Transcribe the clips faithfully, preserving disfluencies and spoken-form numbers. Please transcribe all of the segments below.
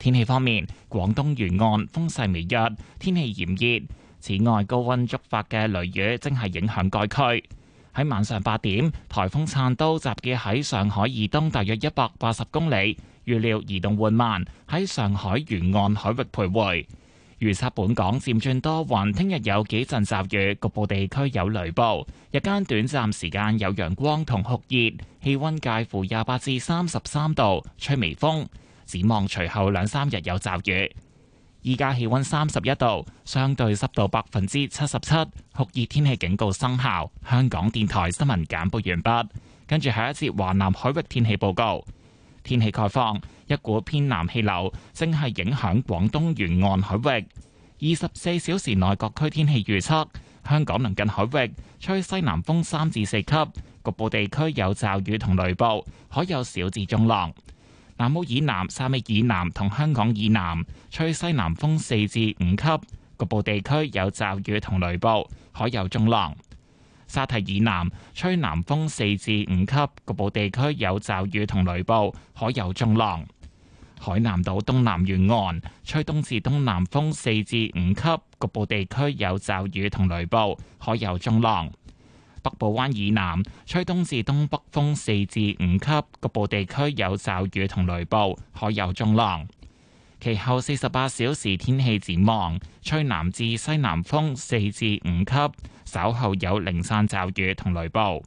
天氣方面，廣東沿岸風勢微弱，天氣炎熱。此外，高溫觸發嘅雷雨正係影響該區。喺晚上八點，颱風燦都集結喺上海以東大約一百八十公里，預料移動緩慢，喺上海沿岸海域徘徊。預測本港漸轉多雲，聽日有幾陣驟雨，局部地區有雷暴，日間短暫時間有陽光同酷熱，氣溫介乎廿八至三十三度，吹微風。展望隨後兩三日有驟雨。依家氣溫三十一度，相對濕度百分之七十七，酷熱天氣警告生效。香港電台新聞簡報完畢，跟住下一節華南海域天氣報告。天氣概況，一股偏南氣流正係影響廣東沿岸海域。二十四小時內各區天氣預測：香港鄰近海域吹西南風三至四級，局部地區有驟雨同雷暴，海有小至中浪。南澳以南、汕尾以南同香港以南吹西南風四至五級，局部地區有驟雨同雷暴，海有中浪。沙堤以南吹南風四至五級，局部地區有驟雨同雷暴，海有中浪。海南島東南沿岸吹東至東南風四至五級，局部地區有驟雨同雷暴，海有中浪。北部灣以南吹東至東北風四至五級，局部地區有驟雨同雷暴，海有中浪。其後四十八小時天氣展望，吹南至西南風四至五級，稍後有零散驟雨同雷暴。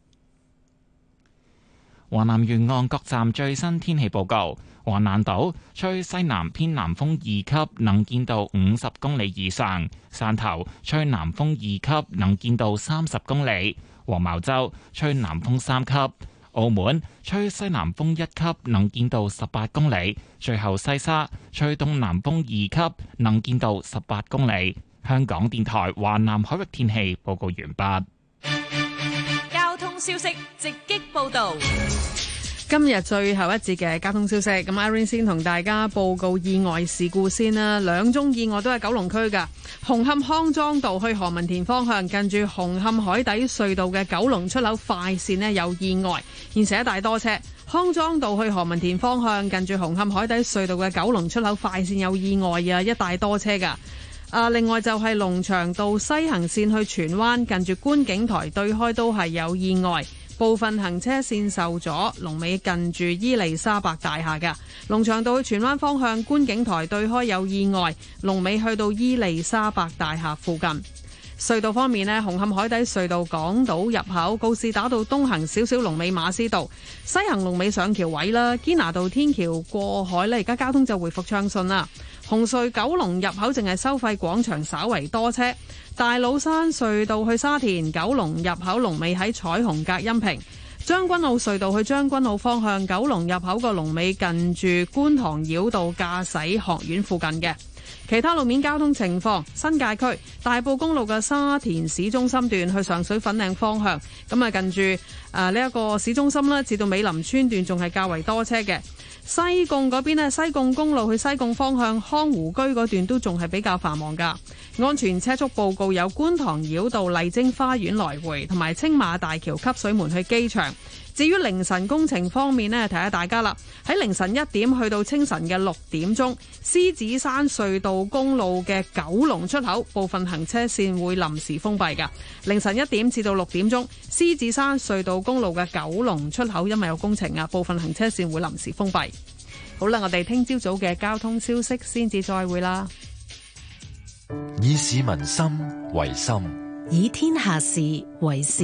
華南沿岸各站最新天氣報告：橫瀾島吹西南偏南風二級，能見度五十公里以上；汕頭吹南風二級，能見度三十公里；黃茅洲吹南風三級；澳門吹西南風一級，能見度十八公里；最後西沙吹東南風二級，能見度十八公里。香港電台華南海域天氣報告完畢。 交通消息直擊報道。 今日最後一節嘅交通消息，咁 Irene 先同大家報告意外事故先啦。兩宗意外都係九龍區噶，紅磡康莊道去何文田方向，近住紅磡海底隧道嘅九龍出口快線呢有意外，現時一大多車。康莊道去何文田方向，近住紅磡海底隧道嘅九龍出口快線有意外啊，一大多車噶。啊，另外就係龍翔道西行線去荃灣，近住觀景台對開都係有意外。部分行車線受阻，龍尾近住伊利沙伯大廈嘅龍翔道去荃灣方向觀景台對開有意外，龍尾去到伊利沙伯大廈附近。隧道方面呢，紅磡海底隧道港島入口告士打道東行少少龍尾馬師道，西行龍尾上橋位啦。堅拿道天橋過海呢，而家交通就回復暢順啦。紅隧九龍入口淨係收費廣場稍為多車。大老山隧道去沙田九龍入口龍尾喺彩虹隔音屏，將軍澳隧道去將軍澳方向九龍入口個龍尾近住觀塘繞道駕駛學院附近嘅。其他路面交通情況，新界區大埔公路嘅沙田市中心段去上水粉嶺方向，咁啊近住誒呢一個市中心啦，至到美林村段仲係較為多車嘅。西貢嗰邊呢，西貢公路去西貢方向康湖居嗰段都仲係比較繁忙噶。安全車速報告有觀塘繞道麗晶花園來回，同埋青馬大橋汲水門去機場。至於凌晨工程方面呢，提下大家啦，喺凌晨一點去到清晨嘅六點鐘，獅子山隧道公路嘅九龍出口部分行車線會臨時封閉噶。凌晨一點至到六點鐘，獅子山隧道公路嘅九龍出口因為有工程啊，部分行車線會臨時封閉。好啦，我哋聽朝早嘅交通消息先至再會啦。 以市民心為心， 以天下事為事。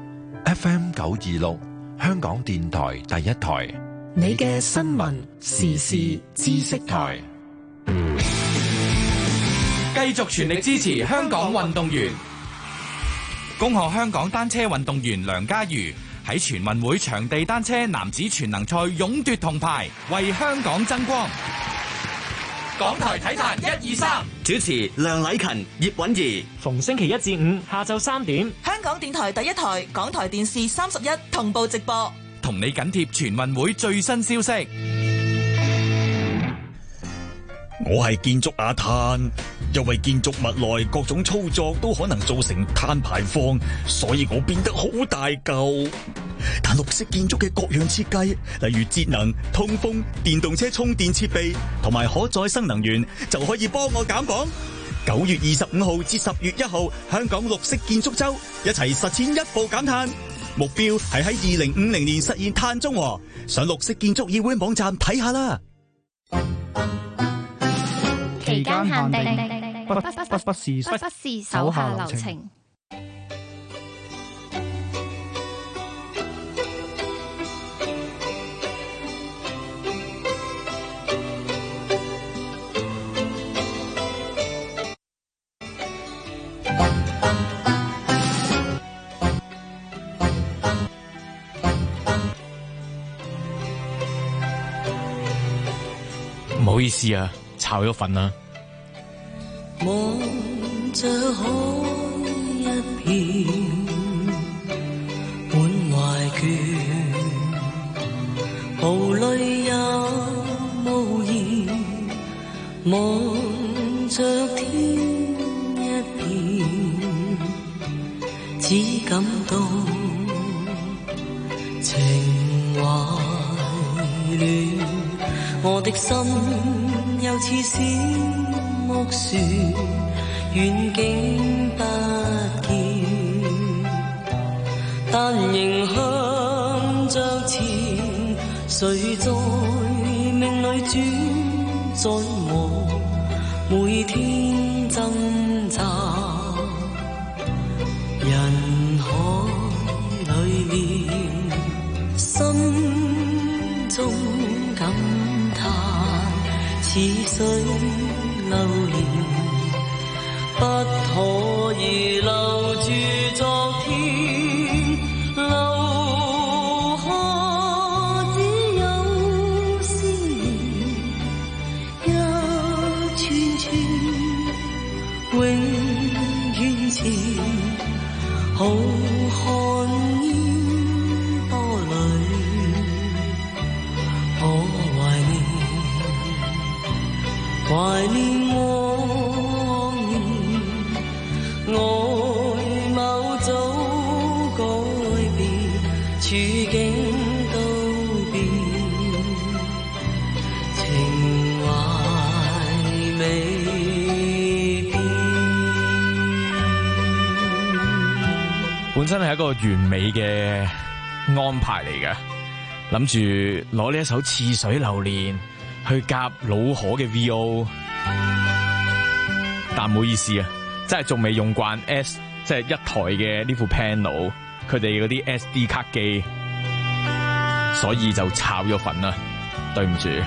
F M 九二六，香港電台第一台， 你嘅新聞時事知識台， 繼續全力支持香港運動員。恭賀香港單車運動員梁家瑜喺全運會場地單車男子全能賽勇奪銅牌，為香港爭光。港台體壇一二三， 主持梁禮勤、葉韻儀， 逢星期一至五下晝三點， 香港電台第一台、港台電視三十一同步直播， 同你緊貼全運會最新消息。 我係建築阿碳，因為建築物內各種操作都可能造成碳排放，所以我變得好大嚿。 但綠色建築嘅各樣設計，例如節能、通風、電動車充電設備同埋可再生能源，就可以幫我減磅。九月二十五號至十月一號，香港綠色建築周，一齊實踐一步減碳。目標係喺二零五零年實現碳中和。上綠色建築議會網站睇下啦。 期間限定，不不不不不是不不是手下留情。 唔好意思啊，炒咗份啦。 望着海一片滿懷倦，無淚也無言，望着天一片，只感到情懷亂。我的心又似小木樹，遠景不見，但仍向着前。誰在命裏轉在我每天掙扎，人海裏面心中感似水流年，不可以留住昨天，留下只有思念，一串串永遠前，浩瀚煙波裏，可懷念往年，外貌早改變，處境都變，情懷未變。 本身係一個完美嘅安排嚟嘅，諗住攞呢一首《似水流年》去夾老可嘅 V O， 但唔好意思啊，真係仲未用慣 S 即係一台嘅呢副 panel， 佢哋嗰啲 S D 卡機，所以就炒咗份啦，對唔住。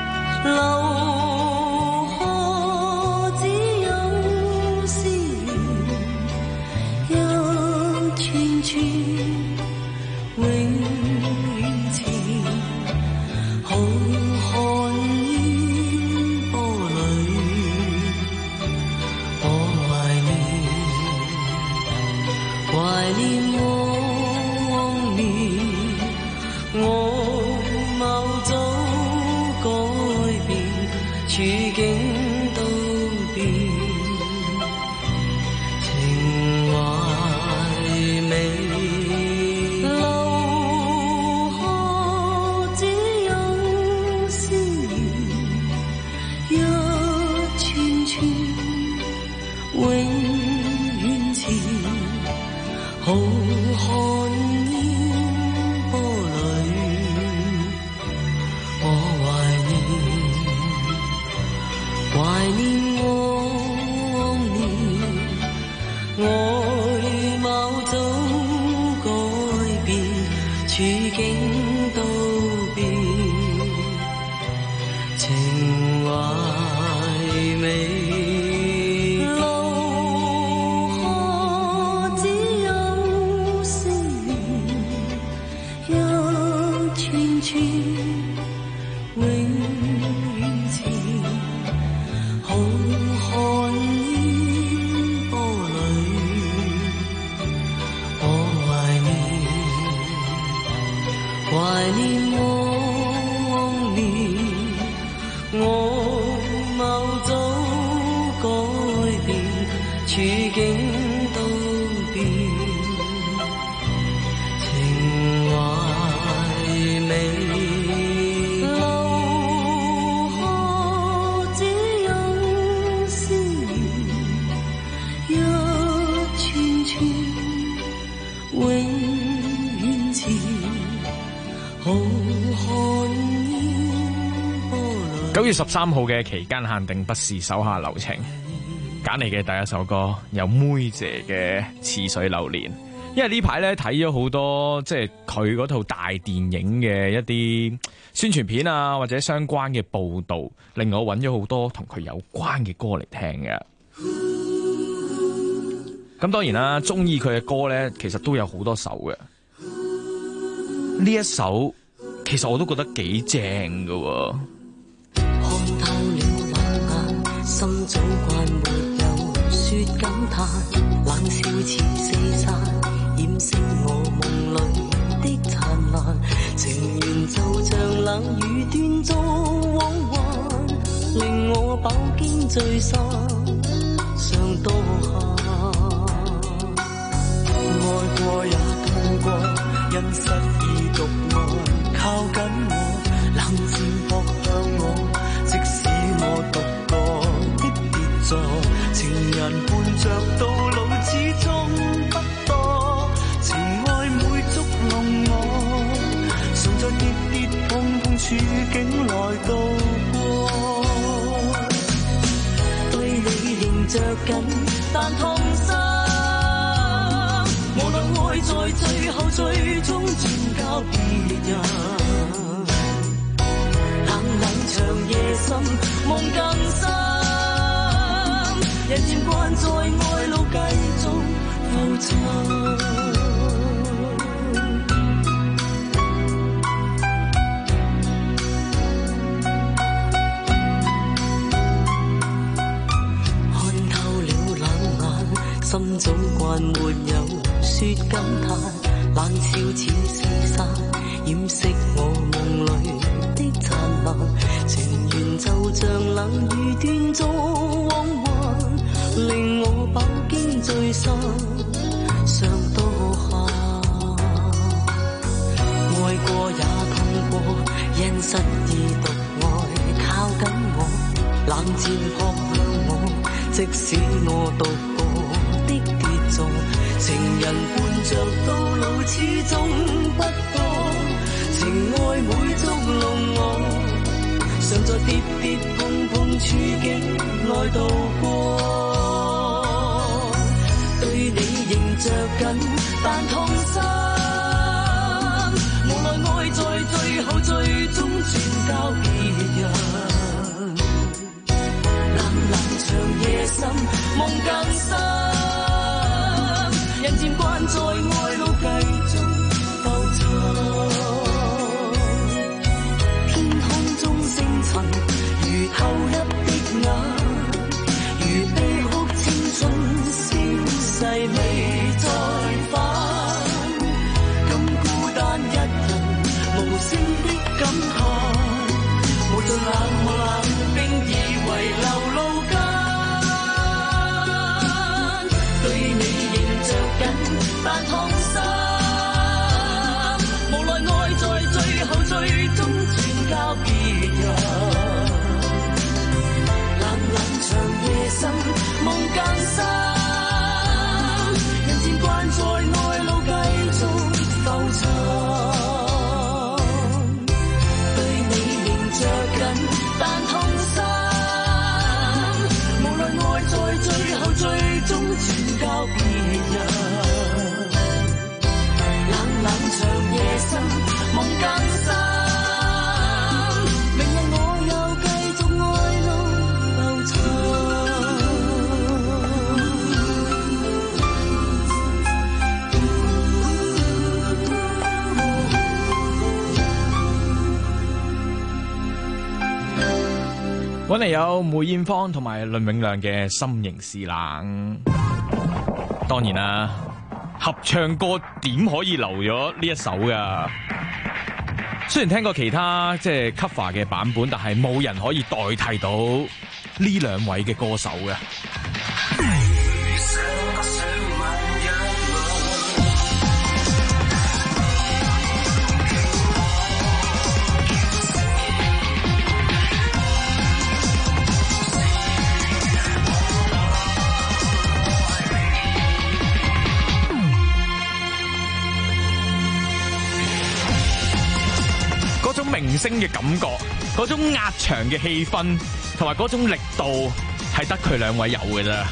留下只有思念，一串串永遠前，好懷念往年，外貌早改變，處境都變，情懷未留下只有思念，一串串永遠前。浩瀚煙波裏，我懷念，懷念往年，外貌早改變，處境都變，情懷未。懷念往年，外貌早改變，處境都變，情懷九月十三號嘅期間限定，不是手下留情，揀嚟嘅第一首歌有妹姐嘅《似水流年》。因為呢排咧睇咗好多即係佢嗰套大電影嘅一啲宣傳片啊，或者相關嘅報道，令我揾咗好多同佢有關嘅歌嚟聽嘅。咁當然啦，中意佢嘅歌咧，其實都有好多首嘅。呢一首其實我都覺得幾正㗎喎。 看透了冷眼，心早慣沒有說感嘆，冷笑似四散，掩飾我夢裏的燦爛。情緣就像冷雨斷續往還，令我飽經聚散，想多下。愛過也痛過，因失意獨愛靠緊我，冷戰撲向我，即使我獨個的跌座，情人伴着到老始終不多，情愛每捉弄我，常在跌跌碰碰處境來度過，對你仍着緊，但痛心。無論愛在最後最終轉交別人，冷冷長夜深夢更深，人漸慣在愛路繼續浮沉。看透了冷眼，心早慣沒有說感嘆，冷笑似四散，掩飾我夢裏的燦爛。情緣就像冷雨斷續往還，令我飽經聚散，想多下。愛過也痛過，因失意獨愛靠緊我，冷戰撲向我，即使我獨個的跌座，情人伴着到老始終不多，情愛每捉弄我，常在跌跌碰碰處境來度過，對你仍着緊，但痛心。無奈愛在最後最終轉交別人，冷冷長夜深夢更深。人漸慣在愛路繼續浮沉，天空中星塵如透泣的眼，如悲哭青春消逝未再返，今孤單一人無聲的感嘆，無盡冷漠冷冰以為流露間，對你但痛心，無奈愛在最後最終轉交別人，冷冷長夜深夢更深，人漸慣在愛路繼續浮沉，對你仍着緊，但痛心，無奈愛在最後最終轉交別人。冷長夜深夢更深，明日我又繼續愛路浮沉。揾嚟有梅艷芳同埋倫永亮嘅《心仍是冷》，當然啦。合唱歌點可以留咗呢一首㗎？雖然聽過其他即係 cover 嘅版本，但係冇人可以代替到呢兩位嘅歌手嘅。明星嘅感覺嗰種壓場嘅氣氛同埋嗰種力度係得佢兩位有嘅啫。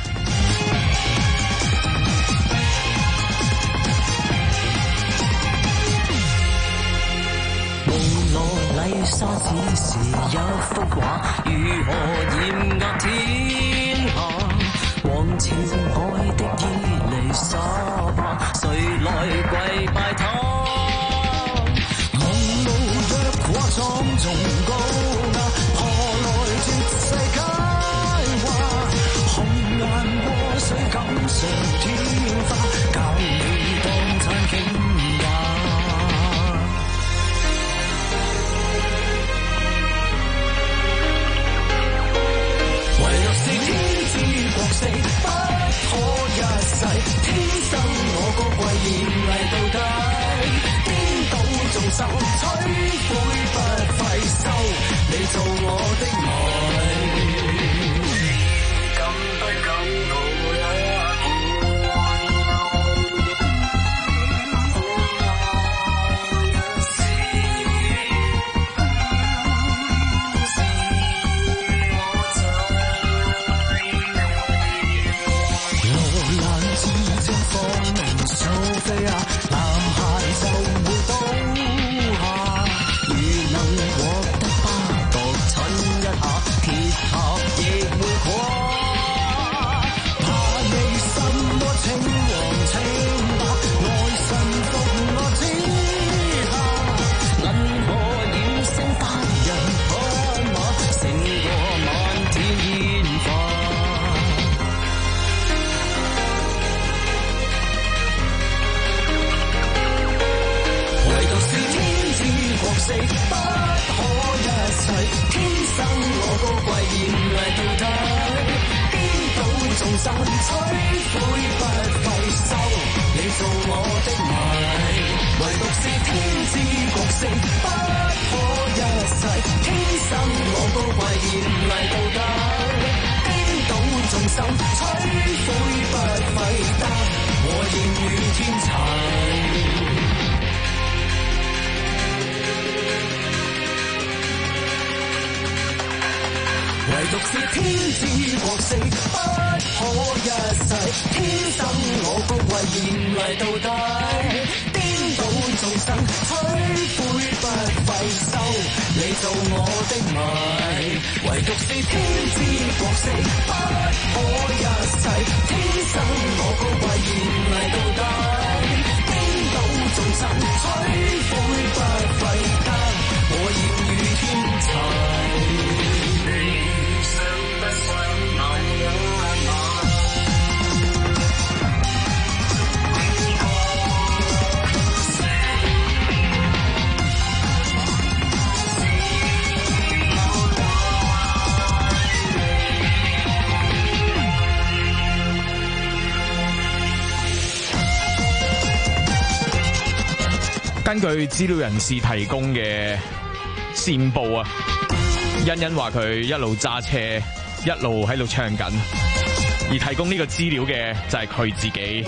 無羅麗莎只是一幅畫，如何豔壓天下？往前海的伊麗莎白，誰來跪拜他？夢路若過莊重高雅，何來絕世佳話？紅顏禍水錦上添花，教你當餐傾也。唯獨是天之國色不可一世，天生我高貴豔麗到底，顛倒眾生摧毀不費收，你做我的迷，敢不敢抱一不可一世，天生我高貴豔麗到底，顛倒眾生摧毀不費收，你做我的迷，唯獨是天之國色不可一世，天生我高貴豔麗到底，顛倒眾生摧毀不費得，我豔遇天齊。唯獨是天之國色不可一世，天生我高貴豔麗到底，顛倒眾生摧毀不費收，你做我的迷，唯獨是天之國色不可一世，天生我高貴豔麗到底，顛倒眾生摧毀不費得，我豔遇天齊。 根據資料人士提供嘅線報啊，欣欣話佢一路揸車，一路喺度唱緊，而提供呢個資料嘅就係佢自己。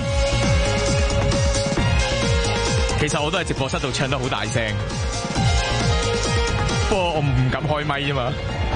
其實我都喺直播室度唱得好大聲，不過我唔敢開咪啫嘛。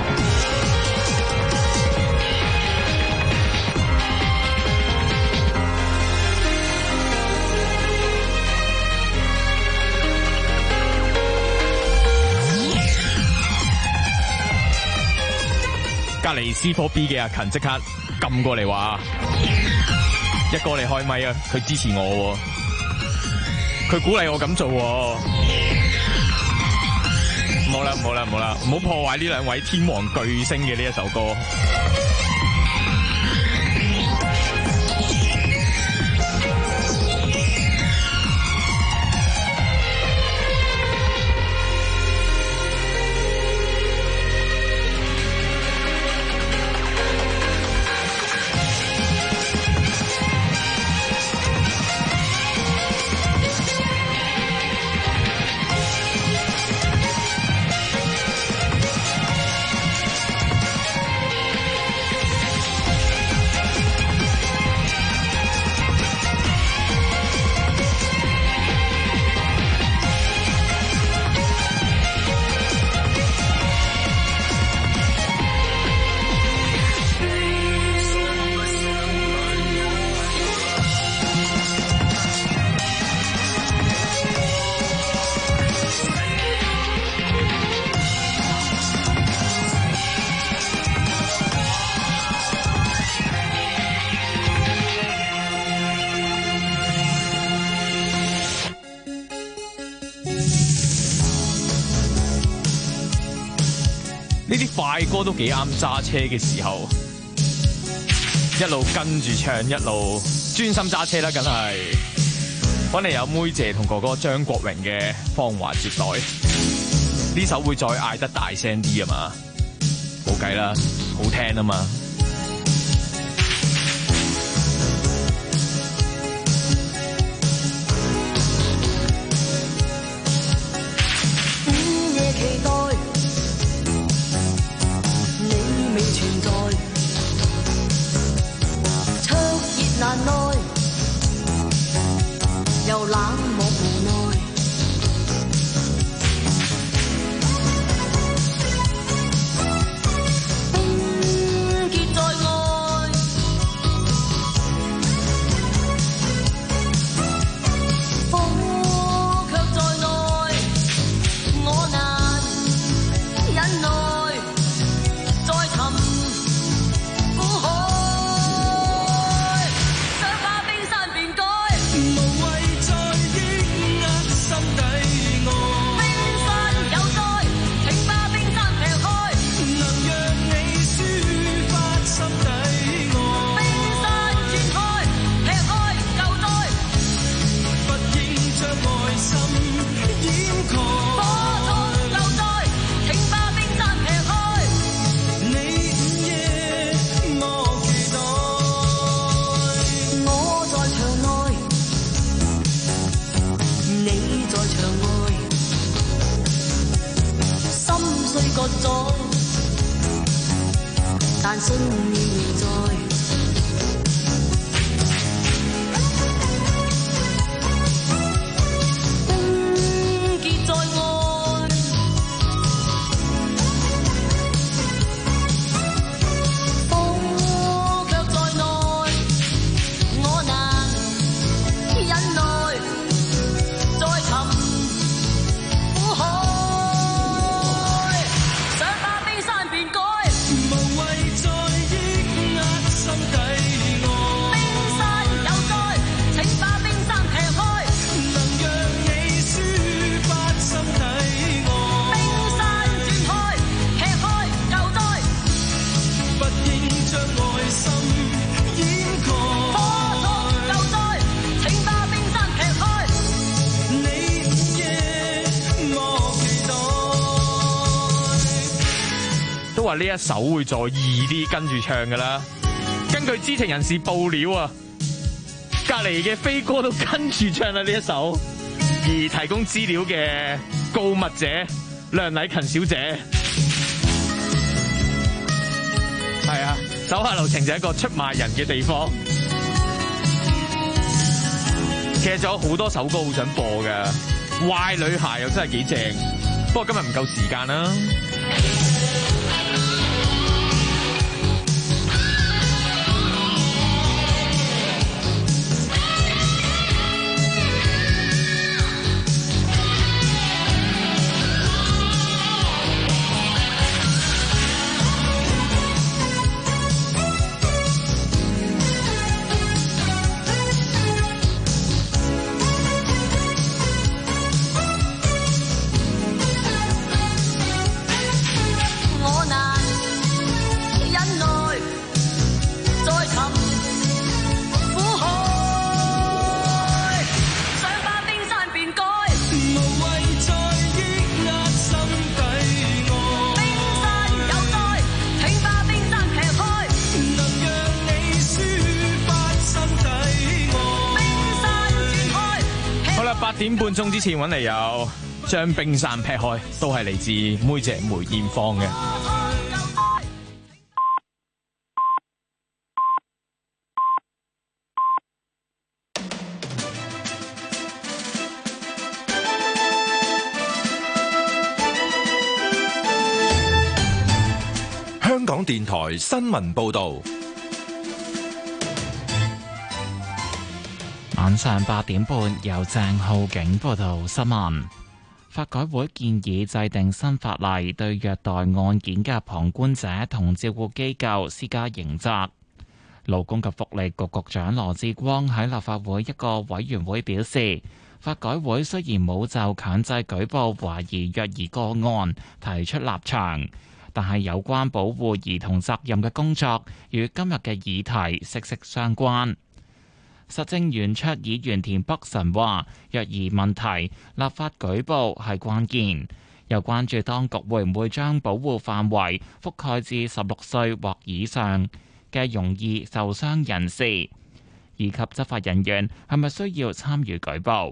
隔籬 C 四 B 嘅阿勤即刻撳過嚟話：一哥你開咪啊！佢支持我，佢鼓勵我咁做。唔好啦，唔好啦，唔好啦，唔好破壞呢兩位天王巨星嘅呢一首歌。 快歌都幾啱揸車嘅時候，一路跟住唱，一路專心揸車啦，梗係揾嚟有妹姐同哥哥張國榮嘅《芳華接待》，呢首會再嗌得大聲啲啊嘛，冇計啦，好聽啊嘛。 午夜期待你未存在，灼熱難耐，又冷漠無奈。冰結在愛，火卻在內，我難忍耐，再尋苦海，想把冰山變改。無謂再抑壓心底愛，冰山有災，請把冰山劈開，能讓你抒發心底愛。冰山轉開，劈開舊災，不應將愛心掩蓋。火燭救災，請把冰山劈開，你午夜莫期待。我在場內，你在場外，心碎割咗，但信念仍在。冰結在愛，火卻在內，我難忍耐，再尋苦海，想把冰山變改。無謂再抑壓心底愛，冰山有災，請把冰山劈開，能讓你抒發心底愛。冰山轉開，劈開舊災，不應將愛心掩蓋。火燭救災，請把冰山劈開，你午夜莫期待。 都話呢一首會再易啲跟住唱噶啦。根據知情人士報料啊，隔籬嘅飛哥都跟住唱啦呢一首，而提供資料嘅告密者梁禮勤小姐，係啊，手下留情就係一個出賣人嘅地方。其實仲有好多首歌好想播嘅，壞女孩又真係幾正，不過今日唔夠時間啦。 我難忍耐，再尋苦海，想把冰山變改。無謂再抑壓心底愛，冰山有災，請把冰山劈開，能讓你抒發心底愛。冰山轉開。 好啦，八點半鐘之前揾嚟有將冰山劈開，都係嚟自妹姐梅艷芳嘅。 香港電台新聞報導， 晚上八點半由鄭浩景報道新聞。法改會建議制定新法例，對虐待案件嘅旁觀者同照顧機構施加刑責。勞工及福利局局長羅致光喺立法會一個委員會表示，法改會雖然冇就強制舉報懷疑虐兒個案提出立場， 但係有關保護兒童責任嘅工作與今日嘅議題息息相關。實政圓桌議員田北辰話：虐兒問題立法舉報係關鍵，又關注當局會唔會將保護範圍覆蓋至十六歲或以上嘅容易受傷人士，以及執法人員係咪需要參與舉報。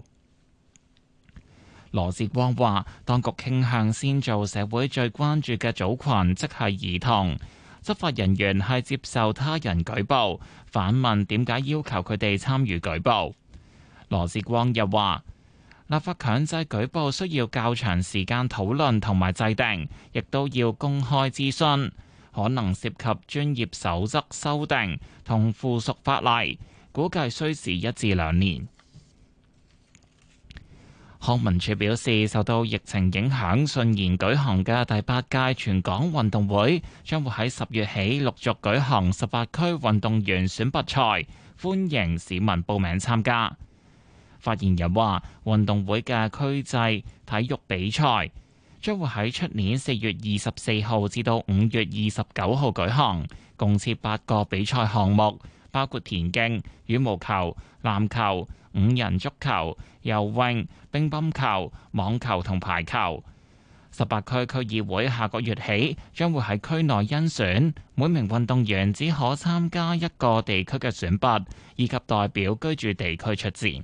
羅致光話：當局傾向先做社會最關注嘅組群，即係兒童。執法人員係接受他人舉報，反問點解要求佢哋參與舉報。羅致光又話：立法強制舉報需要較長時間討論同埋制定，亦都要公開諮詢，可能涉及專業守則修訂同附屬法例，估計需時一至兩年。康文署表示，受到疫情影響，順延舉行嘅第八屆全港運動會將會喺十月起陸續舉行十八區運動員選拔賽，歡迎市民報名參加。發言人話，運動會嘅區際體育比賽將會喺出年四月二十四號至到五月二十九號舉行，共設八個比賽項目，包括田徑、羽毛球、籃球、五人足球、游泳、乒乓球、網球同排球。十八區區議會下個月起將會喺區內甄選，每名運動員只可參加一個地區嘅選拔，以及代表居住地區出戰。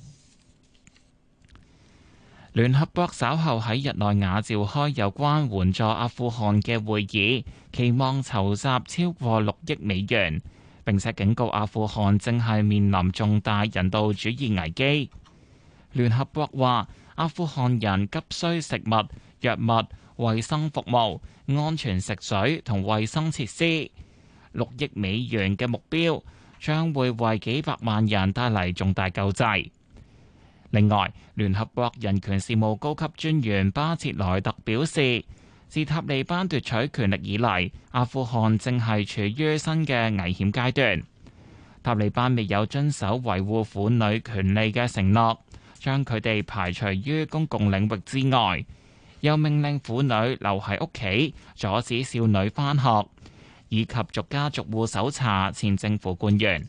聯合國稍後喺日內瓦召開有關援助阿富汗嘅會議，期望籌集超過六億美元，並且警告阿富汗正係面臨重大人道主義危機。聯合國話，阿富汗人急需食物、藥物、衛生服務、安全食水同衛生設施。六億美元嘅目標將會為幾百萬人帶嚟重大救濟。另外，聯合國人權事務高級專員巴切萊特表示，自塔利班奪取權力以嚟，阿富汗正係處於新嘅危險階段。塔利班未有遵守維護婦女權利嘅承諾，將佢哋排除於公共領域之外，又命令婦女留喺屋企，阻止少女返學，以及逐家逐戶搜查前政府官員。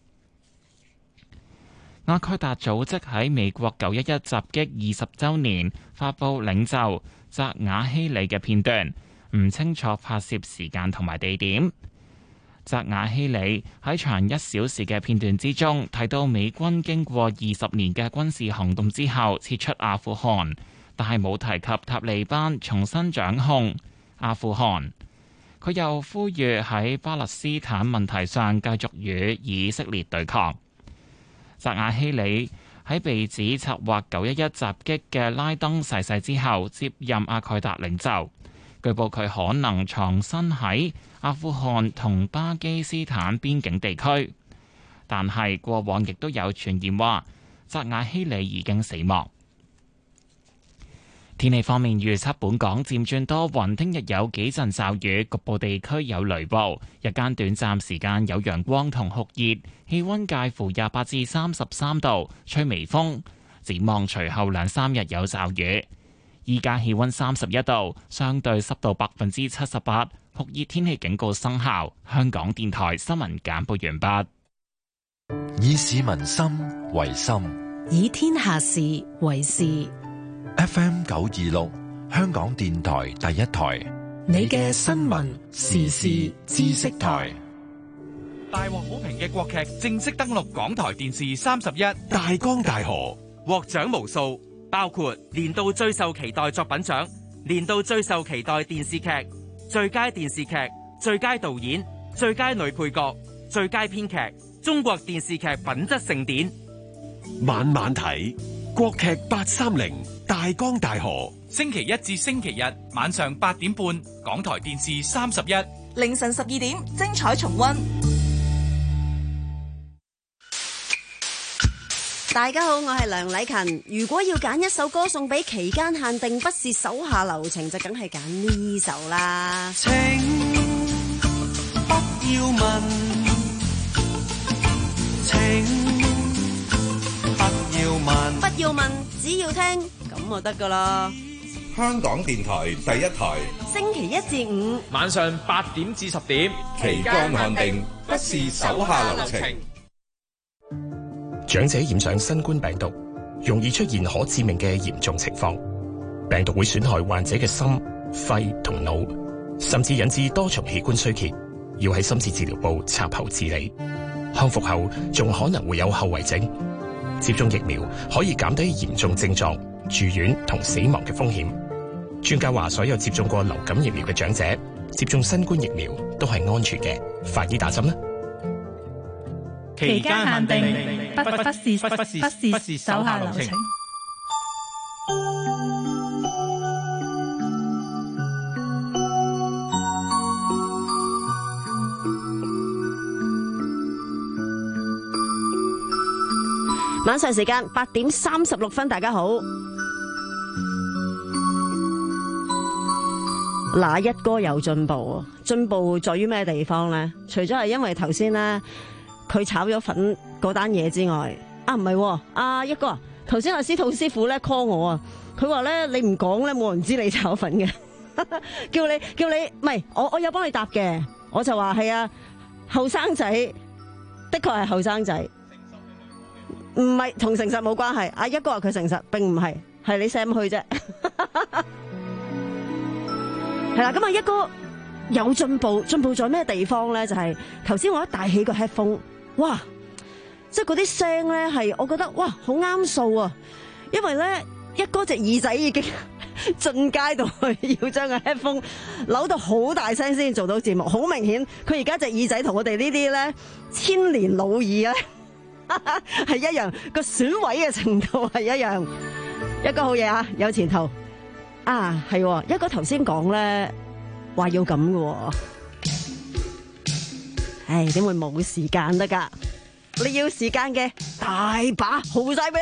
阿蓋達組織喺美國九一一襲擊二十週年發佈領袖扎瓦希里嘅片段，唔清楚拍攝時間同埋地點。扎瓦希里喺長一小時嘅片段之中提到，美軍經過二十年嘅軍事行動之後撤出阿富汗，但係冇提及塔利班重新掌控阿富汗。佢又呼籲喺巴勒斯坦問題上繼續與以色列對抗。扎瓦希里喺被指策劃九一一襲擊嘅拉登逝世之後接任阿蓋達領袖，據報佢可能藏身喺阿富汗同巴基斯坦邊境地區，但係過往亦都有傳言話扎瓦希里已經死亡。天氣方面預測，本港漸轉多雲，聽日有幾陣驟雨，局部地區有雷暴，日間短暫時間有陽光同酷熱，氣溫介乎廿八至三十三度，吹微風。展望隨後兩三日有驟雨。依家氣溫三十一度，相對濕度百分之七十八，酷熱天氣警告生效。香港電台新聞簡報完畢。 以市民心為心， 以天下事為事。 F M 九二六，香港電台第一台， 你嘅新聞時事知識台。 大獲好評嘅國劇正式登陸港台電視三十一， 大江大河獲獎無數，包括年度最受期待作品獎、年度最受期待電視劇、最佳電視劇、最佳導演、最佳女配角、最佳編劇，中國電視劇品質盛典。 晚晚睇國劇八三零大江大河， 星期一至星期日晚上八點半，港台電視三十一， 凌晨十二點精彩重溫。 大家好，我係梁禮勤。如果要揀一首歌送俾期間限定不是手下留情，就梗係揀呢首啦。 請不要問，請不要問，不要問，只要聽咁就得噶啦。 香港電台第一台， 星期一至五晚上八點至十點， 期間限定，不是手下留情。 長者染上新冠病毒，容易出現可致命嘅嚴重情況，病毒會損害患者嘅心、肺同腦，甚至引致多重器官衰竭，要喺深切治療部插喉治理。康復後仲可能會有後遺症。接種疫苗可以減低嚴重症狀、住院同死亡嘅風險。專家話，所有接種過流感疫苗嘅長者接種新冠疫苗都係安全嘅，快啲打針啦！ 期間限定，不不不是不是不是手下留情。 晚上時間八點三十六分，大家好。那一哥有進步啊？進步在於咩地方咧？除咗係因為頭先咧佢炒咗粉嗰單嘢之外，啊唔係，阿一哥，頭先阿司徒師傅咧 call 我啊，佢話咧你唔講咧冇人知你炒粉嘅，叫你叫你唔係，我我有幫你答嘅，我就話係啊，後生仔的確係後生仔。唔係同誠實冇關係，阿一哥話佢誠實，並唔係，係你 Sam 去啫。係啦，咁阿一哥有進步，進步在咩地方咧？就係頭先我一戴起個 headphone， 哇！即係嗰啲聲咧係，我覺得哇好啱數啊！因為咧一哥隻耳仔已經進階到去要將個 headphone 扭到好大聲先做到節目，好明顯佢而家隻耳仔同我哋呢啲咧千年老耳咧。係一樣，個損毀嘅程度係一樣。一個好嘢啊，有前途啊，係一個頭先講咧話要咁嘅，唉，點會冇時間得噶？你要時間嘅大把，豪晒俾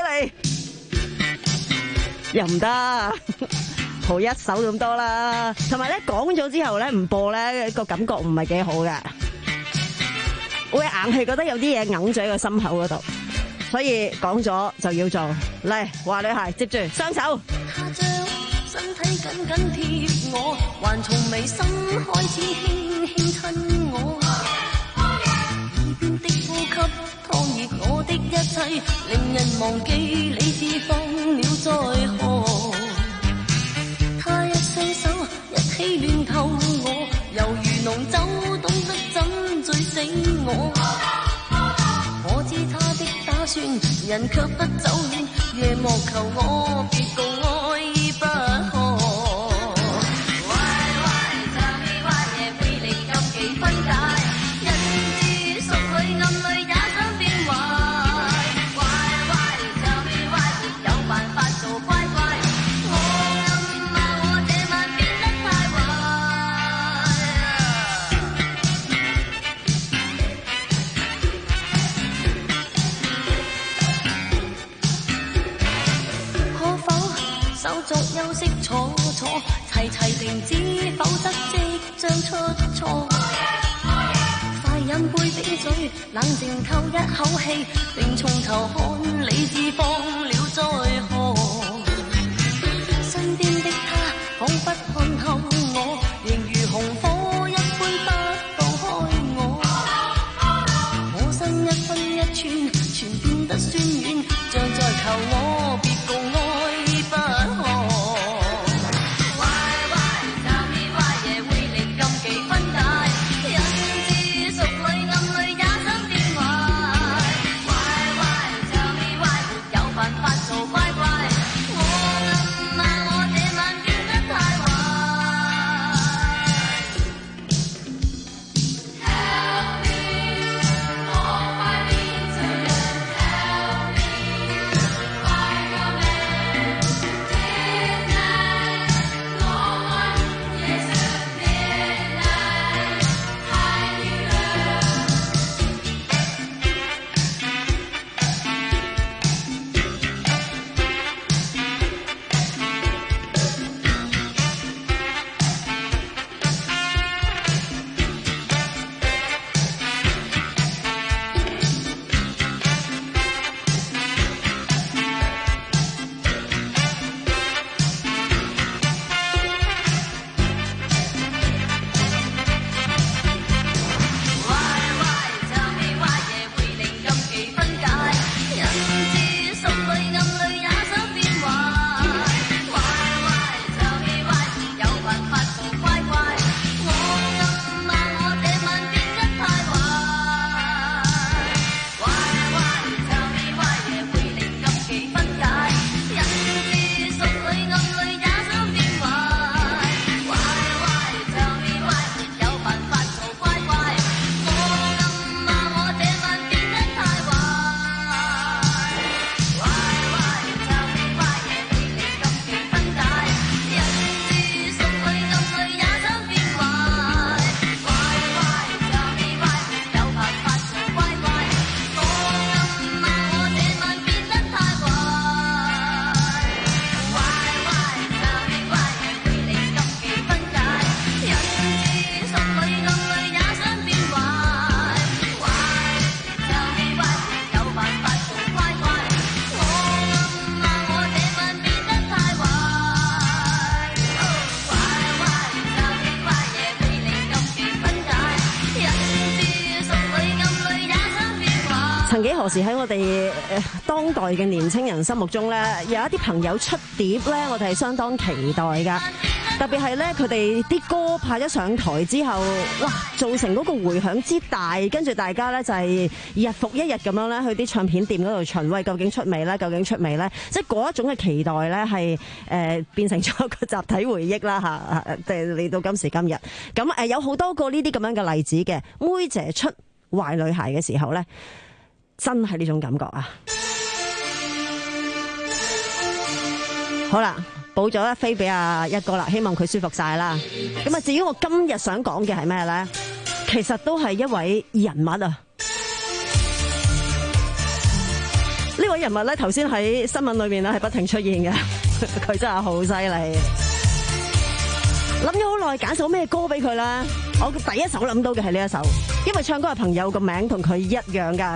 你，又唔得，豪一手咁多啦。同埋咧講咗之後咧唔播咧個感覺唔係幾好嘅。會硬係覺得有啲嘢硬咗喺個心口嗰度，所以講咗就要做。嚟，華女孩接住雙手。 他將身體緊緊貼我，還從眉心開始輕輕親我。耳邊的呼吸燙熱我的一切，令人忘記理智放了在河。他一雙手一起亂透我，猶如濃酒懂得怎醉醒我。我知他的打算，人卻不走遠，夜幕求我別告愛不可。喂喂，唱起歪夜會靈感幾分解，人知熟裏暗裏也想變壞。喂喂，唱起歪沒有辦法做乖乖，我暗罵我這晚變得太壞。手作休息坐坐，齊齊停止，否則即將出錯。快飲杯冰水，冷靜透一口氣，並從頭看理智放了在河。身邊的他彷彿看透我，仍如紅火一般不放開我。我身一分一寸，全變得酸軟，像在求我別告愛。乖乖。 曾幾何時喺我哋誒當代嘅年青人心目中咧，有一啲朋友出碟咧，我哋係相當期待噶。特別係咧，佢哋啲歌派咗上台之後，哇，造成嗰個迴響之大，跟住大家咧就係日復一日咁樣咧去啲唱片店嗰度巡，喂，究竟出未咧？究竟出未咧？即係嗰一種嘅期待咧，係誒變成咗一個集體回憶啦嚇，誒嚟到今時今日。咁誒有好多個呢啲咁樣嘅例子嘅，妹姐出壞女孩嘅時候咧，真係呢種感覺啊！好啦。補咗一飛俾阿一哥啦，希望佢舒服晒啦。咁啊，至於我今日想講嘅係咩咧？其實都係一位人物啊！呢位人物咧，頭先喺新聞裏面咧係不停出現嘅，佢真係好犀利。諗咗好耐，揀首咩歌俾佢啦？我第一首諗到嘅係呢一首，因為唱歌嘅朋友個名同佢一樣噶。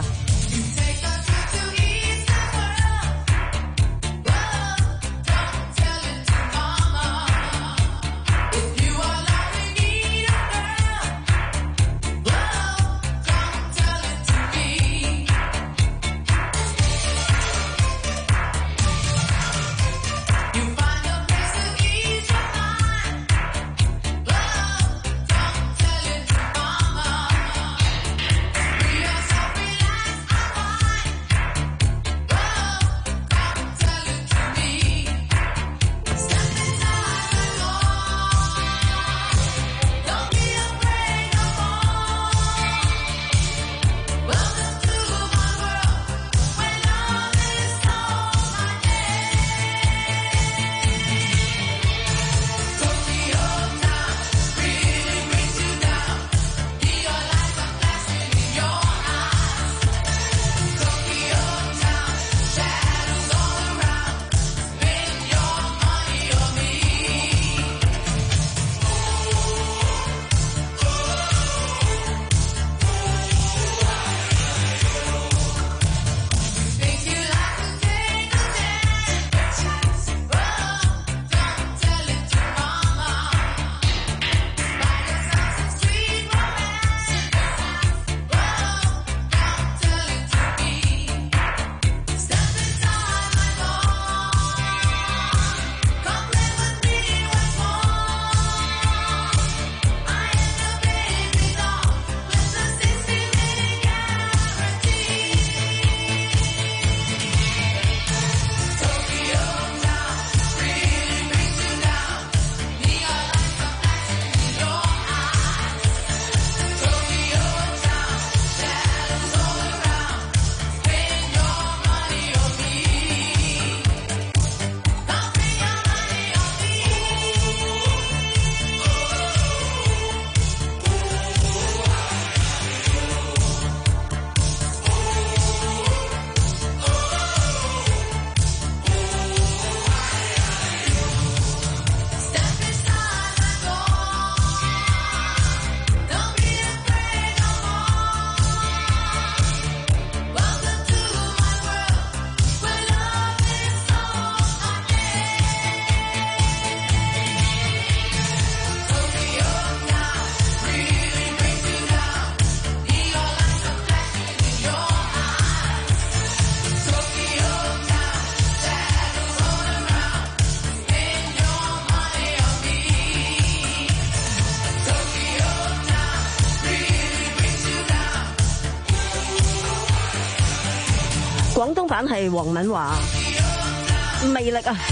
廣東版係黃敏華，魅力啊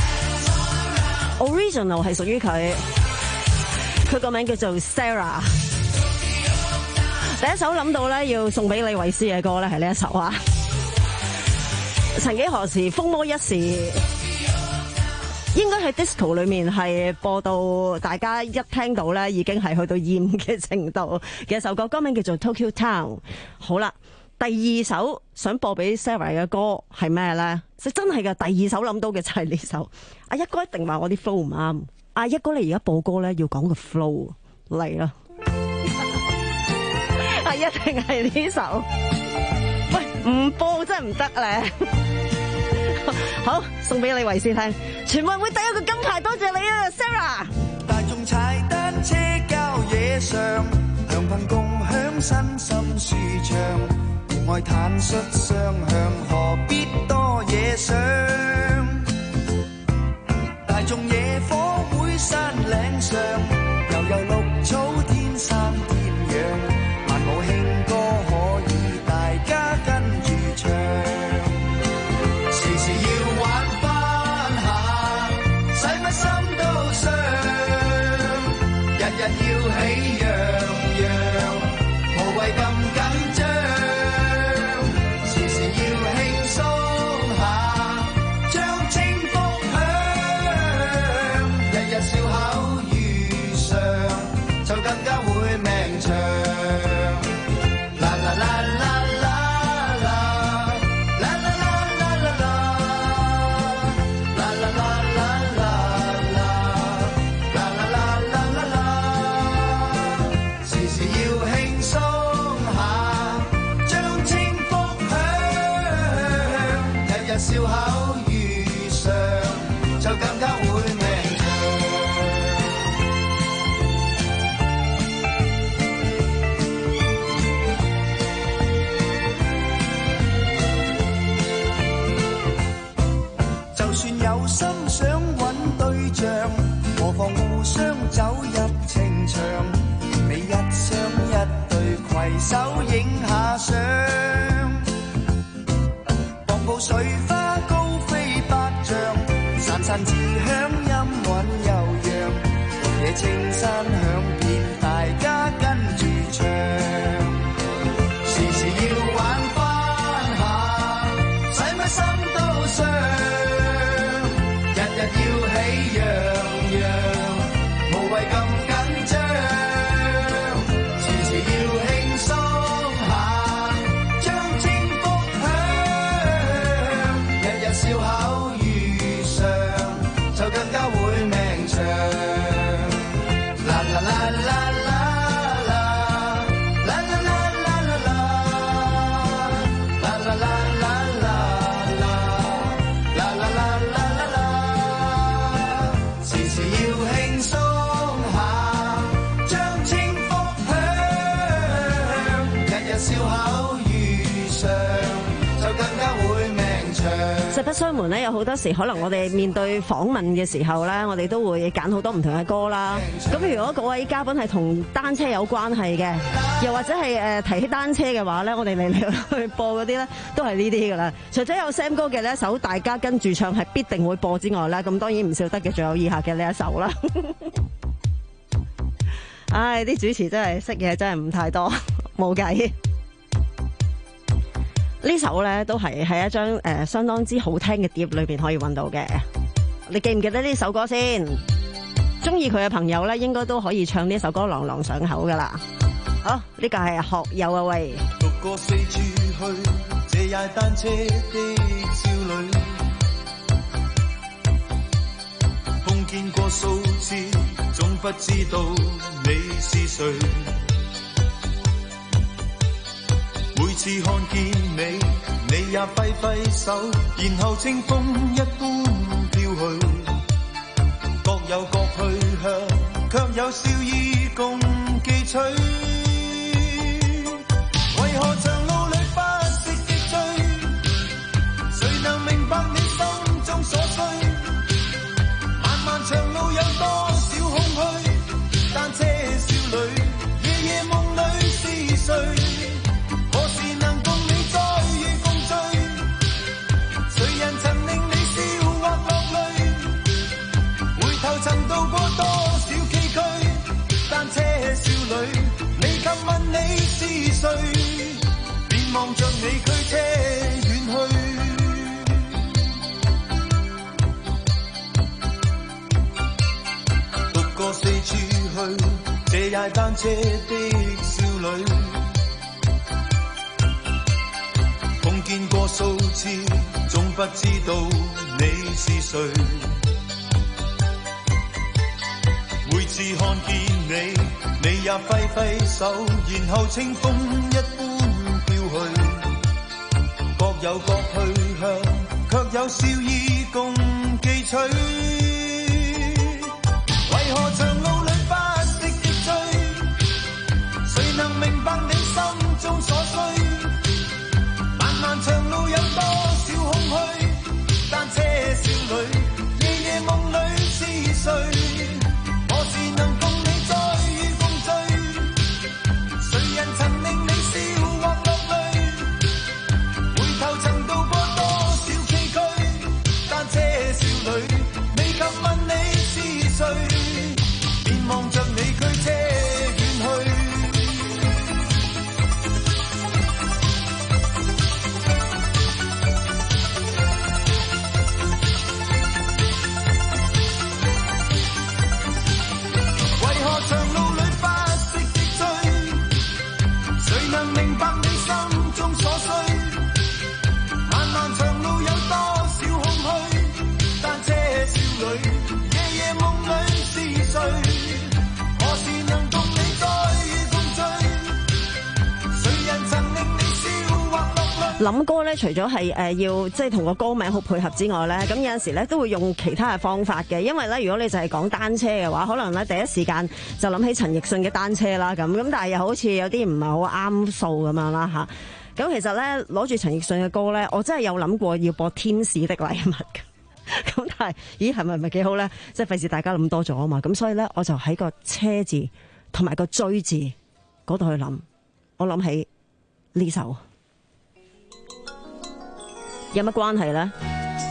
！Original 係屬於佢，佢個名叫做 Sarah。第一首諗到咧要送俾李慧詩嘅歌咧係呢一首啊！曾幾何時風魔一時，應該喺 disco 裏面係播到大家一聽到咧已經係去到厭嘅程度嘅一首歌，歌名叫做 Tokyo Town。好啦。第二首想播俾 Sarah 嘅歌係咩咧？即真係嘅，第二首諗到嘅就係呢首。阿一哥一定話我啲 flow 唔啱。阿一哥你而家播歌咧要講個 flow 嚟啦，係一定係呢首。喂，唔播真係唔得咧。好，送俾李維斯聽，全運會第一個金牌，多謝你啊 ，Sarah。大眾踩單車郊野上，良朋共享身心舒暢。 愛坦率雙向，何必多嘢想？大眾野火會山嶺上，悠悠綠草天生天養，萬無慶歌可以大家跟住唱，時時要玩翻下，使乜心都傷，日日要喜洋洋，無謂咁緊張，時時要輕鬆下，將清福享，日日笑口如常，就更加會命長。啦啦啦啦啦啦，啦啦啦啦啦啦，啦啦啦啦啦啦，啦啦啦啦啦啦，時時要輕鬆下，將清福享，日日笑口如常，就更加會命長。就算有心想揾對象，何妨互相走入情場，你一雙一對攜手影下相，蚌埠水花高飛百丈，潺潺自香音韻悠揚，綠野青山響遍，大家跟住唱，時時要玩翻下，使乜心都傷，日日要喜洋洋，無謂咁緊張，時時要輕鬆下，將清福享，日日笑口如常，就更加會命長。啦啦啦啦啦啦，啦啦啦啦啦啦，啦啦啦啦啦啦，啦啦啦啦啦啦，時時要輕鬆下，將清福享，日日笑口如常，就更加會命長。 實不相瞞咧，有好多時可能我哋面對訪問嘅時候咧，我哋都會揀好多唔同嘅歌啦。咁如果嗰位嘉賓係同單車有關係嘅，又或者係誒、呃、提起單車嘅話咧，我哋嚟嚟去播嗰啲咧都係呢啲噶啦。除咗有 Sam 哥嘅呢一首大家跟住唱係必定會播之外咧，咁當然唔少得嘅，仲有以下嘅呢一首啦。唉，啲主持真係識嘢真係唔太多，冇計。呢首咧都係喺一張誒、呃、相當之好聽嘅碟裏邊可以揾到嘅。你記唔記得呢首歌先？中意佢嘅朋友咧，應該都可以唱呢首歌朗朗上口噶啦。好，呢個係學友啊喂。 獨個四處去，這踩單車的少女，碰見過數次，總不知道你是誰。每次看見你，你也揮揮手，然後清風一般飄去，各有各去向，卻有笑意共記取。為何長路裏不識擊追？誰能明白你心中所需？漫漫長路有多少空虛？單車少女，夜夜夢裏是誰？曾到過多少崎嶇？單車少女，你及問你是誰？便望着你驅車遠去。獨個四處去，這踩單車的少女，碰見過數次，總不知道你是誰。每次看見你，你也揮揮手，然後清風一般飄去，各有各去向，卻有笑意共記取。為何長路裏不識擊追？誰能明白你心中所需？ 諗歌咧，除咗係誒要即係同個歌名好配合之外咧，咁有陣時咧都會用其他嘅方法嘅。因為咧，如果你就係講單車嘅話，可能咧第一時間就諗起陳奕迅嘅單車啦，咁咁，但係又好似有啲唔係好啱數咁樣啦嚇。咁其實咧攞住陳奕迅嘅歌咧，我真係有諗過要播《天使的禮物》嘅。咁但係，咦係咪唔係幾好咧？即係費事大家諗多咗啊嘛。咁所以咧，我就喺個車字同埋個追字嗰度去諗，我諗起呢首。有乜關係咧？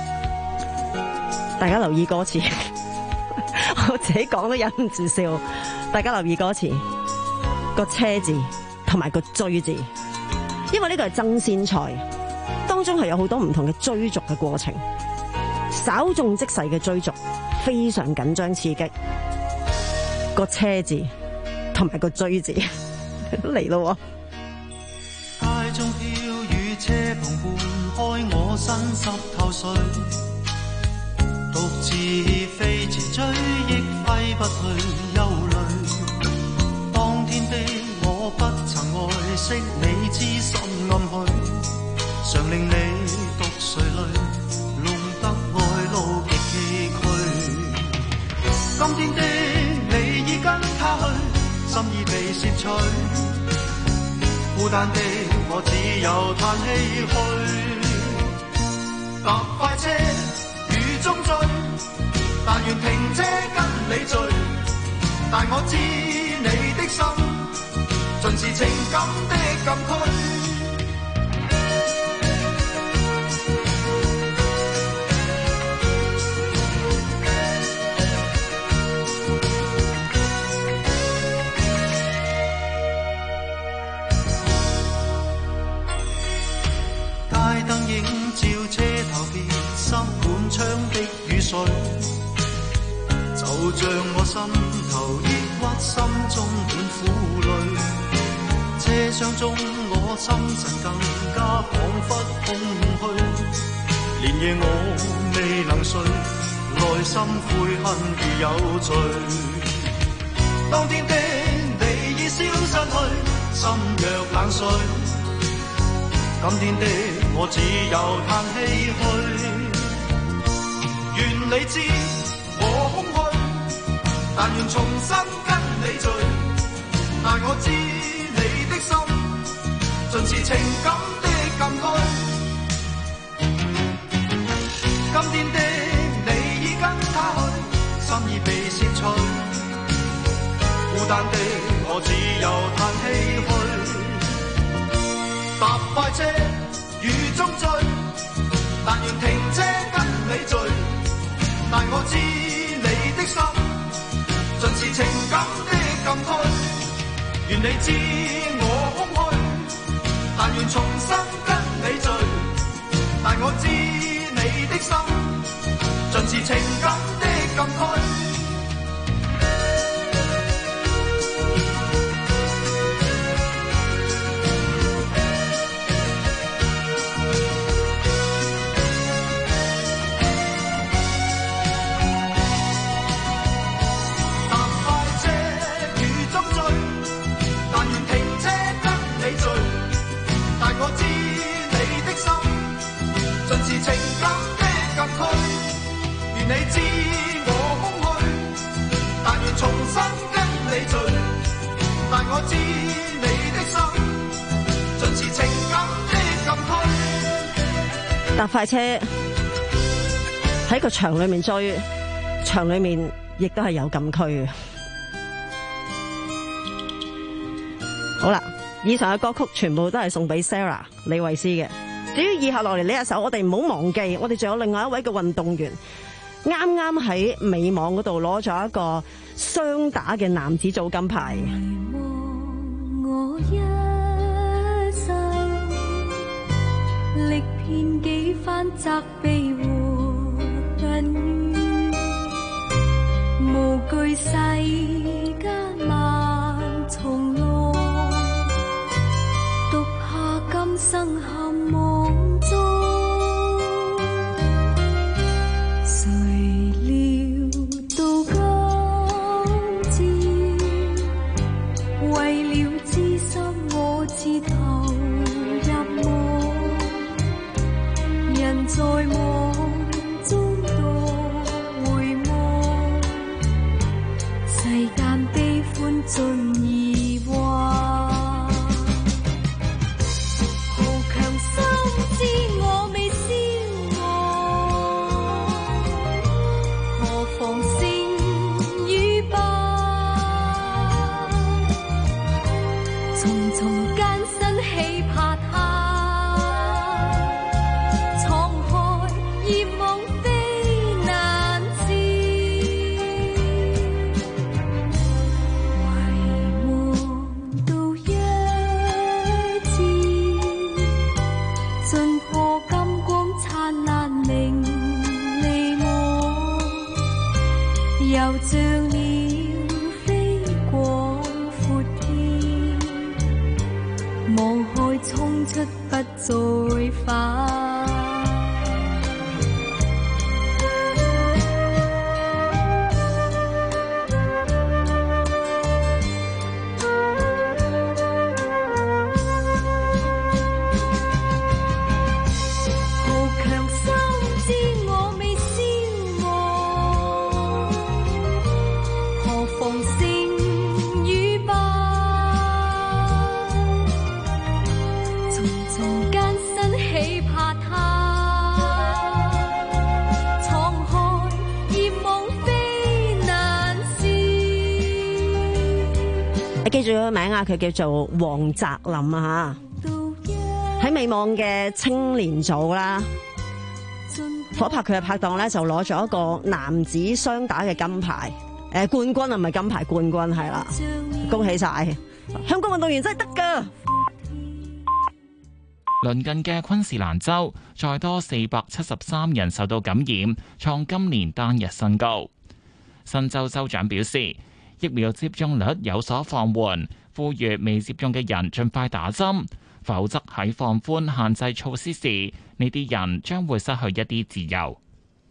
大家留意歌詞，我自己講都忍唔住笑。大家留意歌詞，個車字同埋個追字，因為呢個係爭先賽，當中係有好多唔同嘅追逐嘅過程，稍縱即逝嘅追逐，非常緊張刺激。個車字同埋個追字嚟咯。 街中飄雨車旁伴開我身濕透水，獨自飛馳追憶揮不去憂慮。當天的我不曾愛惜你知心暗許，常令你獨垂淚，弄得愛路極崎嶇。今天的你已跟他去，心已被竊取，孤單的我只有嘆唏噓。搭快車雨中追，但願停車跟你醉。但我知你的心盡是情感的禁區。街燈映照車頭別濕滿窗的雨水，就像我心頭抑鬱，心中滿苦淚。車廂中我心神更加彷彿空虛，連夜我未能睡，內心悔恨如有罪。當天的你已消失去，心若冷水。今天的我只有嘆唏噓，願你知我空虛，但願重新跟你聚。但我知你的心盡是情感的禁區。今天的你已跟他去，心已被竊取，孤單的我只有嘆唏噓。搭快車雨中追，但願停車跟你醉。但我知你的心盡是情感的禁區。願你知我空虛，但願重新跟你醉。但我知你的心盡是情感的禁區。你知我空虛，但願重新跟你聚。但我知你的心盡是情感的禁區。 搭快車喺個場裏面追，場裏面亦都係有禁區嘅。好啦，以上嘅歌曲全部都係送俾 Sarah 李慧詩嘅。至於以下落嚟呢一首，我哋唔好忘記，我哋仲有另外一位嘅運動員。啱啱喺美網嗰度攞咗一個雙打嘅男子組金牌。 我一生歷遍幾番責備和恨怨，無懼世間萬重浪，獨怕今生陷網中。為了知心我自投入夢， 再返。 記住個名啊，佢叫做黃澤林啊吓，喺美網嘅青年組啦，夥拍佢嘅拍檔咧就攞咗一個男子雙打嘅金牌，誒冠軍啊，唔係金牌，冠軍係啦，恭喜晒！香港運動員真係得噶。 鄰近嘅昆士蘭州再多四百七十三人受到感染，創今年單日新高。新州州長表示，疫苗接種率有所放緩，呼籲未接種嘅人盡快打針，否則喺放寬限制措施時，呢啲人將會失去一啲自由。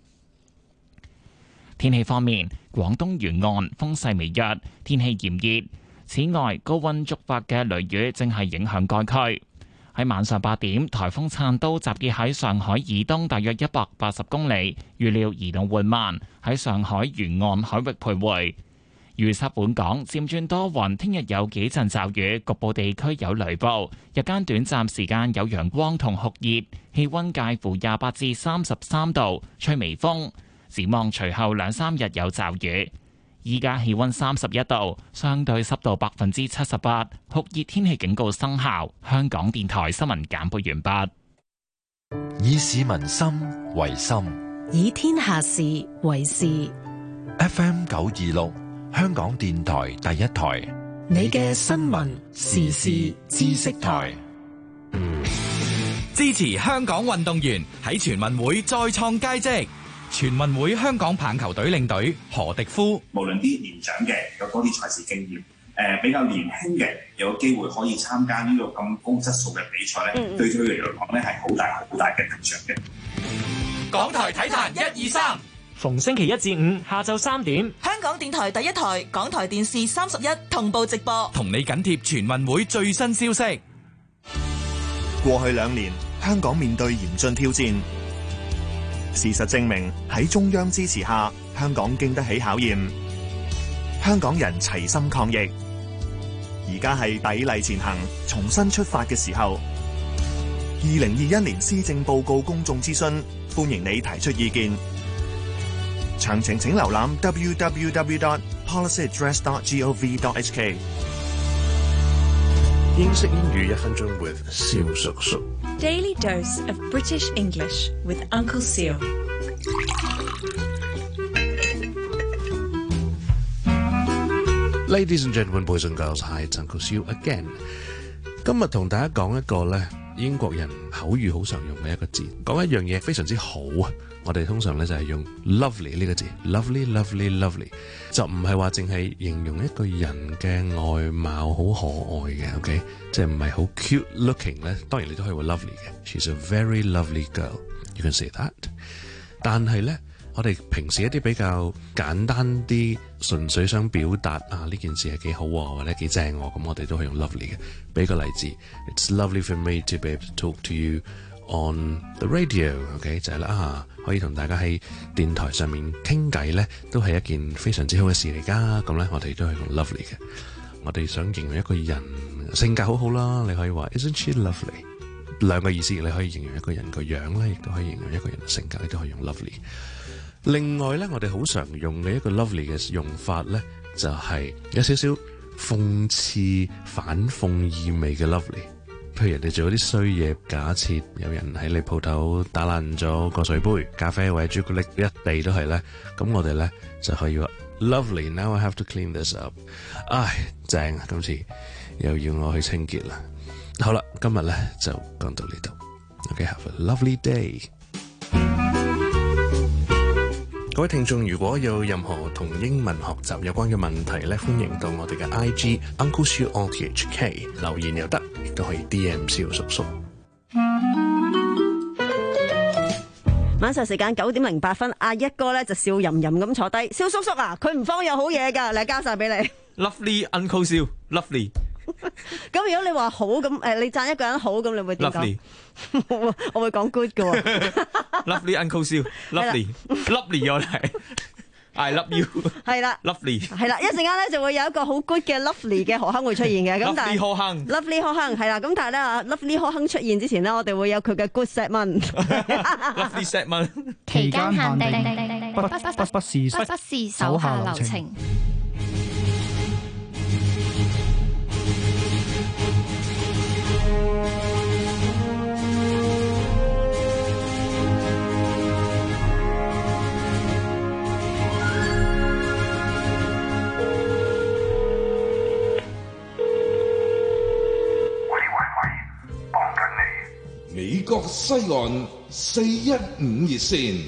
天氣方面，廣東沿岸風勢微弱，天氣炎熱。此外，高溫觸發嘅雷雨正係影響該區。喺晚上八點，颱風燦都集結喺上海以東大約一百八十公里，預料移動緩慢，喺上海沿岸海域徘徊。預測本港漸轉多雲，聽日有幾陣驟雨，局部地區有雷暴，日間短暫時間有陽光同酷熱，氣溫介乎廿八至三十三度，吹微風。展望隨後兩三日有驟雨。依家氣溫三十一度，相對濕度百分之七十八，酷熱天氣警告生效。香港電台新聞簡報完畢。 以市民心為心， 以天下事為事。 F M 九二六。香港電台第一台， 你嘅新聞時事知識台， 支持香港運動員喺全運會再創佳績。全運會香港棒球隊領隊何迪夫， 無論啲年長嘅有多啲賽事經驗，誒比較年輕嘅有機會可以參加呢個咁高質素嘅比賽咧，嗯嗯對佢哋嚟講咧係好大好大嘅提升嘅。 港台體壇一二三。 逢星期一至五下晝三點， 香港電台第一台、港台電視三十一同步直播， 同你緊貼全運會最新消息。 過去兩年，香港面對嚴峻挑戰，事實證明喺中央支持下，香港經得起考驗。香港人齊心抗疫，而家係砥礪前行、重新出發嘅時候。二零二一年施政報告公眾諮詢，歡迎你提出意見。詳情請瀏覽 w w w dot policy address dot gov dot h k。 英式英語一分鐘 with 蕭叔叔。 Daily dose of British English with Uncle Seal。 Ladies and gentlemen, boys and girls, hi, it's Uncle Seal again。 今日同大家講一個咧英國人口語好常用嘅一個字，講一樣嘢非常之好啊！我哋通常咧就係用 lovely 呢個字 ，lovely lovely lovely， 就唔係話淨係形容一個人嘅外貌好可愛嘅 ，OK， 即係唔係好 cute looking 咧。當然你都可以話 lovely 嘅 ，she's a very lovely girl，you can say that。但係咧，我哋平時一啲比較簡單啲，純粹想表達啊呢件事係幾好或者幾正，咁我哋都可以用 lovely 嘅。俾個例子 ，It's lovely for me to be able to talk to you on the radio，OK， 就係啦啊，可以同大家喺電台上面傾偈咧，都係一件非常之好嘅事嚟㗎。咁咧，我哋都係用 lovely 嘅。我哋想形容一個人性格好好啦，你可以話 Isn't she lovely？ 兩個意思，你可以形容一個人個樣咧，亦都可以形容一個人嘅性格，你都可以用 lovely。另外咧，我哋好常用嘅一個 lovely 嘅用法咧，就係、是、有少少諷刺、反諷意味嘅 lovely。譬如人哋做咗啲衰嘢，假設有人喺你鋪頭打爛咗個水杯、咖啡或者朱古力一地都係咧，咁我哋咧就可以話 lovely。Now I have to clean this up。唉，正啊！今次又要我去清潔啦。好啦，今日咧就講到呢度。OK，have a lovely day。各位聽眾，如果有任何同英文學習有關嘅問題咧，歡迎到我哋嘅 I G Uncle Siu O T H K 留言又得，亦都可以 D M 蕭叔叔。 晚上時間九點零八分，阿一哥咧就笑吟吟咁坐低，蕭叔叔啊，佢唔慌有好嘢㗎，嚟交晒俾你。 Lovely Uncle 蕭 ，Lovely。 咁如果你話好咁，誒你讚一個人好咁，你會點講？ Lovely 我會講 good 㗎喎。 Lovely Uncle 蕭 ，Lovely，Lovely 我係。I love you 係啦 ，Lovely 係啦，一陣間咧就會有一個好 good 嘅 Lovely 嘅何鏗會出現嘅，咁但係 Lovely 何鏗 Lovely 何鏗係啦，咁但係咧啊 Lovely 何鏗出現之前呢，我哋會有佢嘅 good set 問 Lovely set 問期間限定，不不不不是不是手下留情。 美國西岸四一五熱線，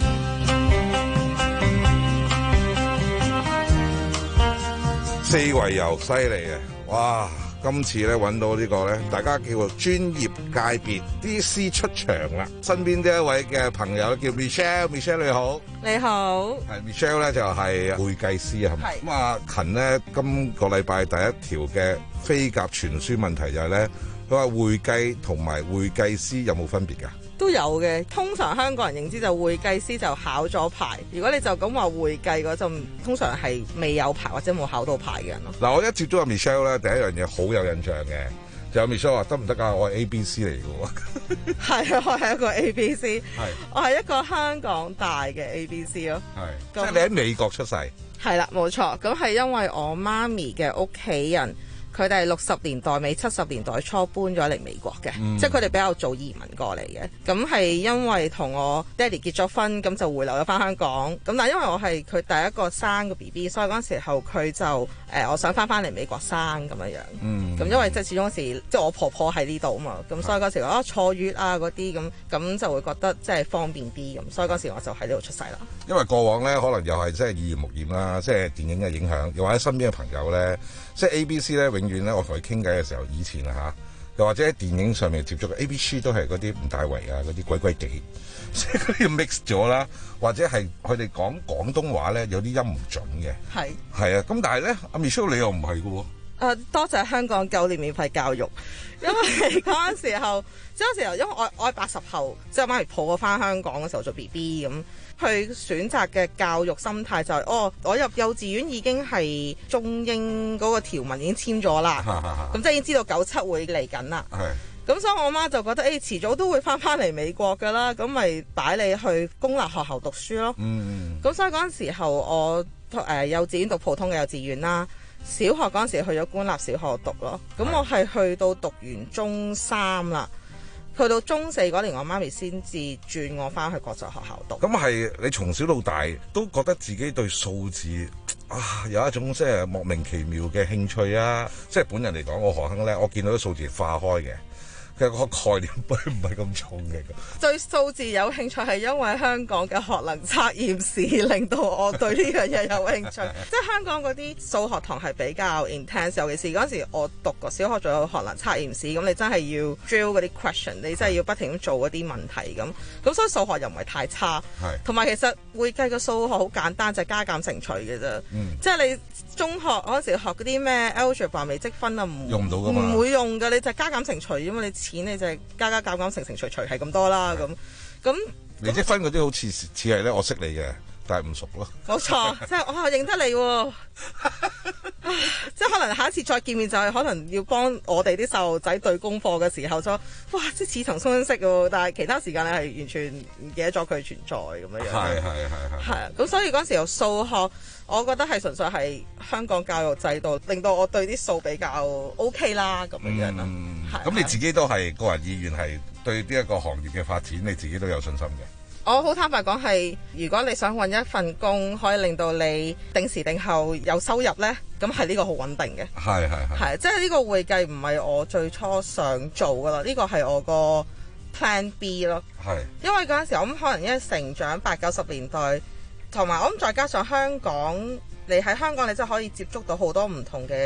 四圍遊犀利啊！哇，今次咧揾到呢個咧，大家叫做專業界別 D C 出場啦。身邊呢一位嘅朋友叫 Michelle，Michelle 你好， 你好， 係 Michelle 咧就係會計師係咪？咁啊勤咧今個禮拜第一條嘅飛鴿傳書問題就係咧。佢話會計同埋會計師有冇分別㗎？ 都有嘅。通常香港人認知就會計師就考咗牌，如果你就咁話會計嗰陣，通常係未有牌或者冇考到牌嘅人咯。 嗱，我一接觸阿 Michelle 咧，第一樣嘢好有印象嘅，就有 Michelle 話得唔得㗎？我係 A B C 嚟嘅喎。係啊，我係一個 A B C，係我係一個香港大嘅 A B C 咯。係，即係你喺美國出世。係啦，冇錯。咁係因為我媽咪嘅屋企人。佢哋係六十年代尾七十年代初搬咗嚟美國嘅，嗯、即係佢哋比較早移民過嚟嘅。咁係因為同我爹哋結咗婚，咁就回流咗翻香港。咁但係因為我係佢第一個生個 B B， 所以嗰陣時候佢就誒、呃，我想翻翻嚟美國生咁樣樣。嗯，咁因為即係始終嗰時即係我婆婆喺呢度啊嘛，咁所以嗰時啊坐月啊嗰啲咁，咁就會覺得即係方便啲咁，所以嗰時我就喺呢度出世啦。因為過往咧可能又係即係耳濡目染啦，即係電影嘅影響，又或者身邊嘅朋友咧，即係 A B C 咧永遠咧，我同佢傾偈嘅時候，以前啊嚇，又或者喺電影上面接觸嘅 A B C 都係嗰啲吳大維啊，嗰啲鬼鬼地，即係嗰啲 mix 咗啦，或者係佢哋講廣東話咧，有啲音唔準嘅。係係啊，咁但係咧，阿 Michelle 你又唔係嘅喎。誒，多謝香港九年免費教育，因為嗰陣時候，即係嗰時候，因為我我係八十後，即係媽咪抱我翻香港嘅時候做 B B 咁。佢選擇嘅教育心態就係、是，哦，我入幼稚園已經係中英嗰個條文已經簽咗啦，咁即係已經知道九七會嚟緊啦。咁所以我媽就覺得，誒、欸、遲早都會翻翻嚟美國㗎啦，咁咪擺你去公立學校讀書咯。咁、嗯、所以嗰陣時候我誒、呃、幼稚園讀普通嘅幼稚園啦，小學嗰陣時去咗官立小學讀咯。咁我係去到讀完中三啦。去到中四嗰年，我媽咪先至轉我翻去國際學校讀。咁係你從小到大都覺得自己對數字啊有一種即係莫名其妙嘅興趣啊！即係本人嚟講，我何鏗咧，我見到啲數字化開嘅。其實個概念唔係咁重嘅。對數字有興趣係因為香港嘅學能測驗試令到我對呢樣嘢有興趣。即係香港嗰啲數學堂係比較 intense， 尤其是嗰陣時我讀過小學仲有學能測驗試，咁你真係要 drill 嗰啲 question， 你真係要不停咁做嗰啲問題咁。咁所以數學又唔係太差。同埋其實會計嘅數學好簡單，就係、是、加減乘除嘅啫。嗯、即係你中學嗰陣時學嗰啲咩 algebra 微積分啊，唔用唔到㗎嘛，唔會用㗎，你就係加減乘除啫嘛，你。錢你就係加加減減乘乘除除係咁多啦，咁咁微積分嗰啲好似似係咧，我識你嘅，但係唔熟咯。冇錯，即係我係認得你喎，即係可能下一次再見面就係可能要幫我哋啲細路仔對功課嘅時候就，哇！即係似曾相識喎，但係其他時間你係完全唔記得咗佢存在咁樣樣。係係係係。係啊，咁所以嗰陣時候數學，我覺得係純粹係香港教育制度令到我對啲數比較 OK 啦咁樣樣咯。咁你自己都係個人意願係對呢一個行業嘅發展，你自己都有信心嘅。我好坦白講係，如果你想揾一份工可以令到你定時定候有收入呢，咁係呢個好穩定嘅。係係係。係即係呢個會計唔係我最初想做噶啦，呢個係我個 plan B 咯。係。因為嗰陣時我諗可能因為成長八九十年代，同埋我諗再加上香港，你喺香港你真係可以接觸到好多唔同嘅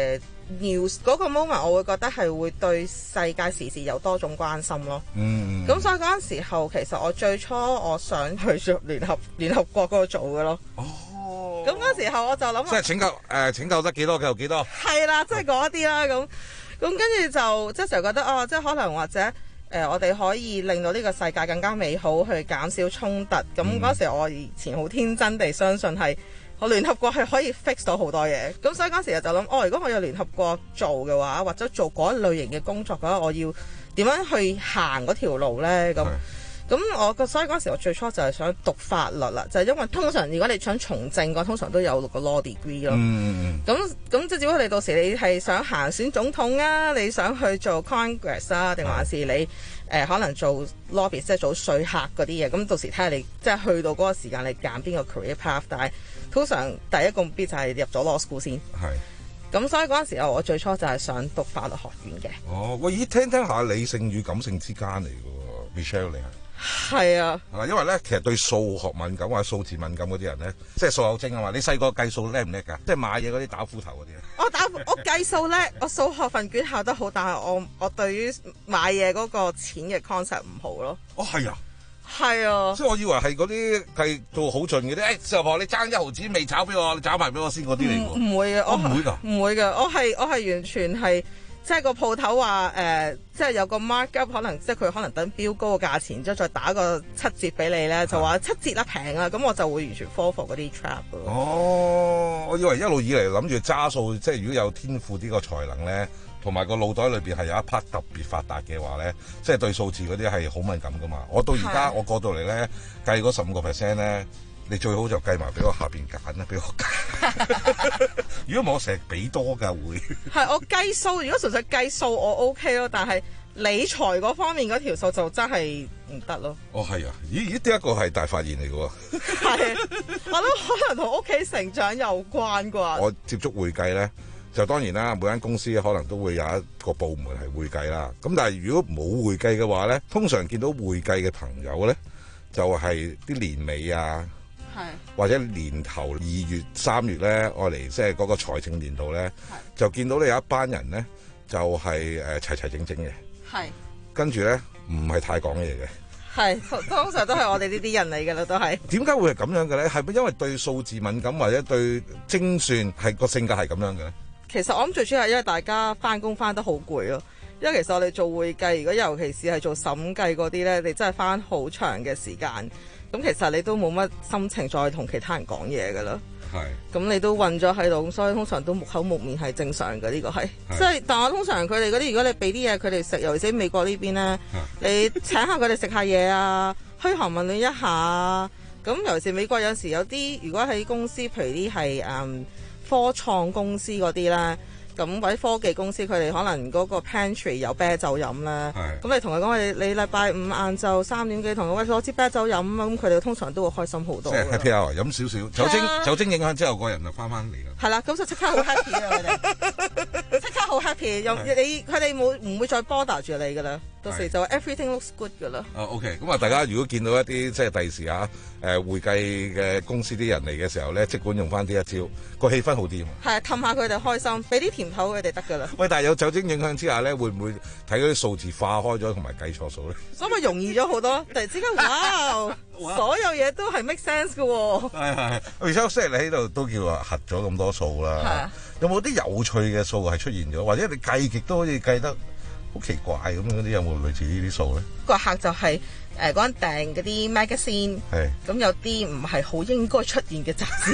news 嗰個 moment，我會覺得係會對世界時事有多種關心咯。 嗯， 咁所以嗰陣時候，其實我最初我想去做聯合聯合國嗰度做嘅咯。 哦， 咁嗰時候我就諗， 即係拯救誒、呃、拯救得幾多就幾多。 係啦，即係嗰啲啦，咁咁跟住就即係成日覺得哦，即係可能或者誒、呃，我哋可以令到呢個世界更加美好，去減少衝突。咁嗰時我以前好天真地相信係。我聯合國係可以 fix 到好多嘢，咁所以嗰時就諗，哦，如果我有聯合國做嘅話，或者做嗰一類型嘅工作嘅話，我要點樣去行嗰條路呢？咁咁我個所以嗰時我最初就係想讀法律啦，就係、是、因為通常如果你想從政嘅，通常都有六個 law degree 咯。 嗯咁咁即係只不過你到時你係想行選總統啊，你想去做 Congress 啊，定還是你誒、呃、可能做 lobby 即係做稅客嗰啲嘢？咁到時睇下你即係去到嗰個時間，你揀邊個 career path，但係。通常第一個目標就係入咗 law school 先， 係咁所以嗰陣時候我最初就係想讀法律學院嘅。 哦，喂，咦，聽聽下理性與感性之間嚟嘅喎 ，Michelle 你係係啊， 係因為咧其實對數學敏感或者數字敏感嗰啲人咧，即係數口精啊嘛。你細個計數叻唔叻㗎？即係買嘢嗰啲打斧頭嗰啲啊？ 我打我計數叻，我數學份卷考得好，但係我我對於買嘢嗰個錢嘅 concept 唔好咯。 哦，係啊。 係啊， 即係我以為係嗰啲計到好盡嘅啲，誒細路婆你爭一毫子未找俾我，你找埋俾我先嗰啲嚟喎。 唔會嘅，我唔會㗎， 唔會㗎，我係我係完全係即係個鋪頭話誒，即係有個 mark up，可能即係佢可能等標高個價錢，之後再打個七折俾你咧，就話七折啦平啊，咁我就會完全 fall for 嗰啲 trap 咯。 哦，我以為一路以嚟諗住揸數，即係如果有天賦呢個才能咧。同埋個腦袋裏邊係有一 part 特別發達嘅話咧，即係對數字嗰啲係好敏感噶嘛。我到而家我過到嚟咧計嗰十五個 percent 咧，你最好就計埋俾我下邊揀啦，俾我揀。如果唔係我成日俾多㗎會。係我計數，如果純粹計數我 OK 咯，但係理財嗰方面嗰條數就真係唔得咯。哦，係啊，咦咦，呢一個係大發現嚟嘅喎。係，我諗可能同屋企成長有關啩。我接觸會計咧。就當然啦，每間公司可能都會有一個部門係會計啦。咁但係如果冇會計嘅話咧，通常見到會計嘅朋友咧，就係啲年尾啊，或者年頭二月、三月咧，我嚟即係嗰個財政年度咧，就見到你有一班人咧，就係誒齊齊整整嘅，係跟住咧唔係太講嘢嘅。係，通常都係我哋呢啲人嚟㗎啦，都係。點解會係咁樣嘅咧？係咪因為對數字敏感或者對精算係個性格係咁樣嘅咧？其實我諗最主要係因為大家翻工翻得好攰咯，因為其實我哋做會計，如果尤其是係做審計嗰啲咧，你真係翻好長嘅時間，咁其實你都冇乜心情再同其他人講嘢噶啦。係。咁你都韞咗喺度，咁所以通常都木口木面係正常嘅，呢個係。即係，但係通常佢哋嗰啲，如果你俾啲嘢佢哋食，尤其是美國呢邊咧，你請下佢哋食下嘢啊，噓寒問暖一下。咁尤其是美國有時有啲，如果喺公司，譬如啲係誒科創公司嗰啲咧，咁或者科技公司，佢哋可能嗰個 pantry 有啤酒飲咧，咁你同佢講你你禮拜五晏晝三點幾同佢喂攞支啤酒飲啊，咁佢哋通常都會開心好多。即係 happy hour 飲少少酒精，酒精影響之後，個人就翻翻嚟啦。係啦，咁就即刻好 happy 啊！佢哋即刻好 happy，又你佢哋冇唔會再 bother 住你噶啦。到時就 everything looks good 噶啦。哦 ，OK，咁啊，大家如果見到一啲即係第時啊，誒會計嘅公司啲人嚟嘅時候咧，即管用翻呢一招，個氣氛好啲。係啊，氹下佢哋開心，俾啲甜頭佢哋得噶啦。喂，但係有酒精影響之下咧，會唔會睇嗰啲數字化開咗，同埋計錯數咧？所以咪容易咗好多，突然之間，哇！所有嘢都係 make sense 噶喎。係係，而且即係你喺度都叫話核咗咁多數啦。係啊。有冇啲有趣嘅數係出現咗，或者你計極都可以計得好奇怪咁嗰啲，有冇類似呢啲數咧？個客就係誒嗰陣訂嗰啲 magazine，咁有啲唔係好應該出現嘅雜誌，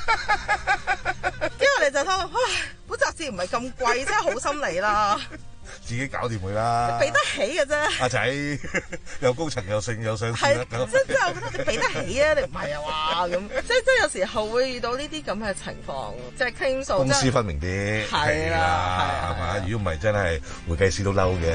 因為我哋就睇，唉，本雜誌唔係咁貴，真係好心理啦。自己搞掂佢啦，俾得起嘅啫。阿仔又高層又盛又上市，係即即係我覺得你俾得起啊，你唔係啊嘛咁，即即有時候會遇到呢啲咁嘅情況，即係傾數。公私分明啲係啦，係嘛？如果唔係真係會計師都嬲嘅。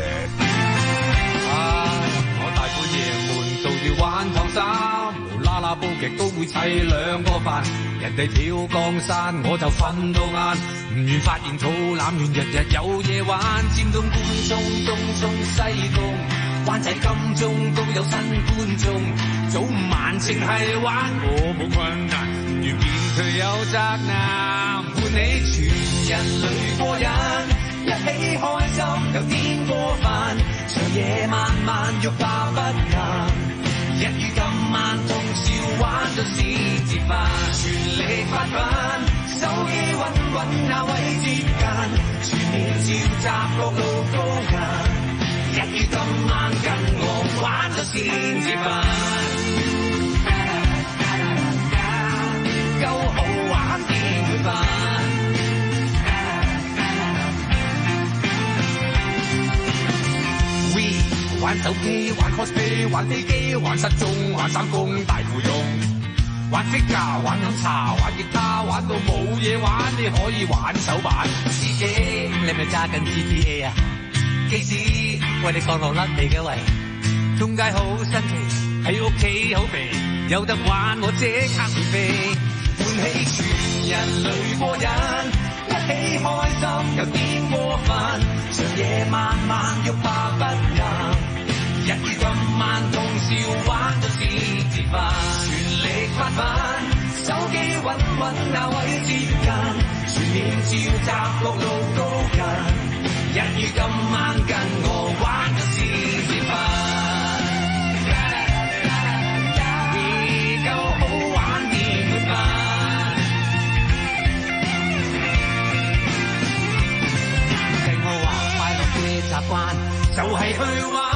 我大半夜悶到要玩燙衫，無啦啦煲劇都會砌兩個飯，人哋跳江山我就瞓到晏。唔願發現肚腩亂，日日有嘢玩，尖東、官涌、東涌、西貢， 灣仔金鐘都有新觀眾，早午晚淨係玩我冇困難，遇見佢有責任，伴你全人類過癮，一起開心又癲過飯，長夜漫漫欲罷不能。一於今晚通宵玩到是節飯，全力發奮，手機穩穩那位接近，全面召集各路高人。一於今晚跟我玩到是節飯，夠好玩點會煩。玩手機，玩 cosplay， 玩飛機，玩失蹤，玩三公大富翁，玩積架，玩飲茶，玩吉他，玩到冇嘢玩，你可以玩手板。司機，你咪揸緊 G T A 啊？機師，喂你降落甩你嘅喂，通街好新奇，喺屋企好肥，有得玩我即刻會飛，喚起全人類過癮，一起開心又癲過分，長夜漫漫欲罷不能。一於今晚通宵玩到是節飯，全力發奮，手機穩穩那位接近，全面召集各路高人。一於今晚跟我玩到是節飯，夠好玩點會煩？聽我話，快樂嘅習慣就係去玩。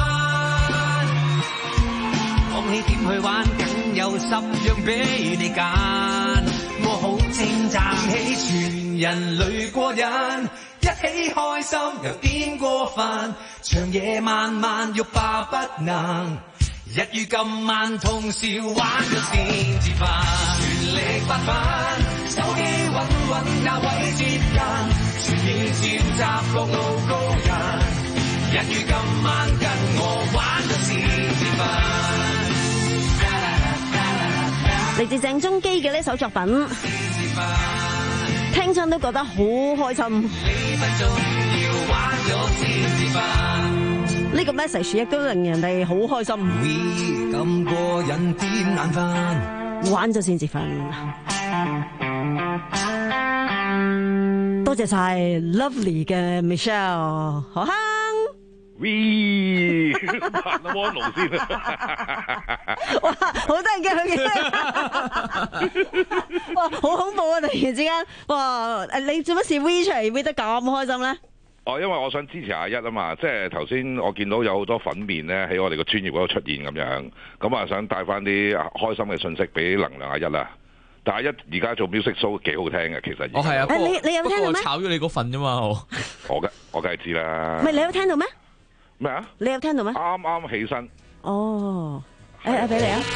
講起點去玩，梗有十樣俾你揀。我好稱讚起全人類過癮，一起開心又癲過分，長夜漫漫欲罷不能。一於今晚通宵玩咗先至煩，全力發奮，手機穩穩那位接近，全面召集各路高人。一於今晚跟我玩咗先至煩。 嚟自鄭中基嘅呢首作品，聽親都覺得好開心。呢個 message 亦都令人哋好開心。 咁過癮點眼瞓， 玩咗先至瞓。多謝晒 Lovely 嘅 Michelle 何坑。 喂，拍咗安奴先哇，好得人驚佢嘅，哇，好恐怖啊！突然之間，哇，你做乜事 V 出嚟 V 得咁開心咧？ 哦，因為我想支持阿一啊嘛，即係頭先我見到有好多粉面咧喺我哋個專業嗰度出現咁樣，咁啊想帶翻啲開心嘅信息俾能量阿一啦。但係阿一而家做 music show 幾好聽嘅，其實。哦，係啊， 誒你你有聽到咩？ 炒咗你嗰份啫嘛，我我嘅我梗係知啦。 唔係你有聽到咩？ 咩啊？ 你有聽到咩？ 啱啱起身。 哦，誒誒，俾你啊！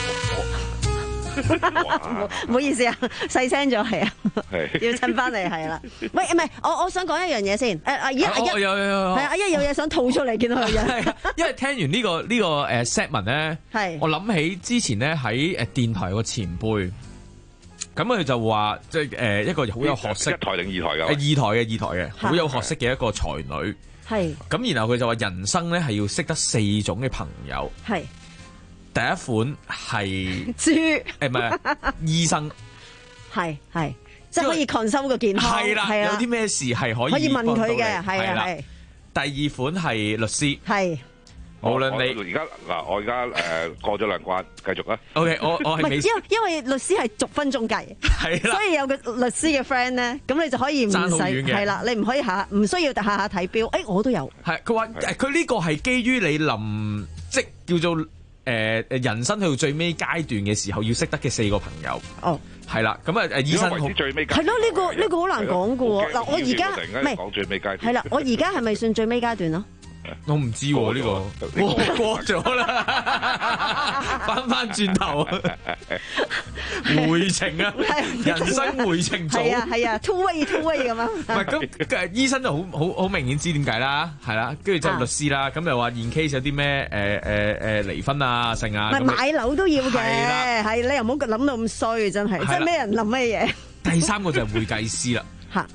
唔好意思啊，細聲咗係啊，要襯翻嚟係啦。喂，唔係，我我想講一樣嘢先。誒，阿一阿一， 有有有， 係阿一有嘢想吐出嚟，見到佢嘅。 因為聽完呢個呢個誒 set 文咧，係我諗起之前咧喺誒電台個前輩。咁佢就話，即係誒一個好有學識，一台定二台㗎？誒二台嘅二台嘅，好有學識嘅一個才女。 係。咁然後佢就話人生咧係要識得四種嘅朋友。 係。 第一款係豬， 誒唔係醫生。 係係，即係可以 consult 個健康。 係啦，有啲咩事係可以可以問佢嘅，係啊係。 第二款係律師。係。無論你而家嗱，我而家誒過咗兩關，繼續啊。 O K，我我係未。 因因為律師係逐分鐘計，係啦，所以有個律師嘅 friend 咧，咁你就可以唔使係啦，你唔可以下唔需要下下睇表。誒，我都有。係佢話誒，佢呢個係基於你臨即叫做誒誒人生去到最尾階段嘅時候要識得嘅四個朋友。哦，係啦，咁啊誒醫生好最尾階係咯，呢個呢個好難講噶喎。嗱，我而家唔係講最尾階段。 係啦，我而家係咪算最尾階段咯？ 我唔知喎呢個，過過咗啦，翻翻轉頭，回程啊，人生回程組，係啊係啊 ，two way two way 咁啊。唔係咁，醫生就好好好明顯知點解啦，係啦，跟住就律師啦，咁又話 in case 有啲咩誒誒誒離婚啊剩啊，唔係買樓都要嘅，係你又唔好諗到咁衰，真係，即係咩人諗咩嘢。第三個就係會計師啦，嚇。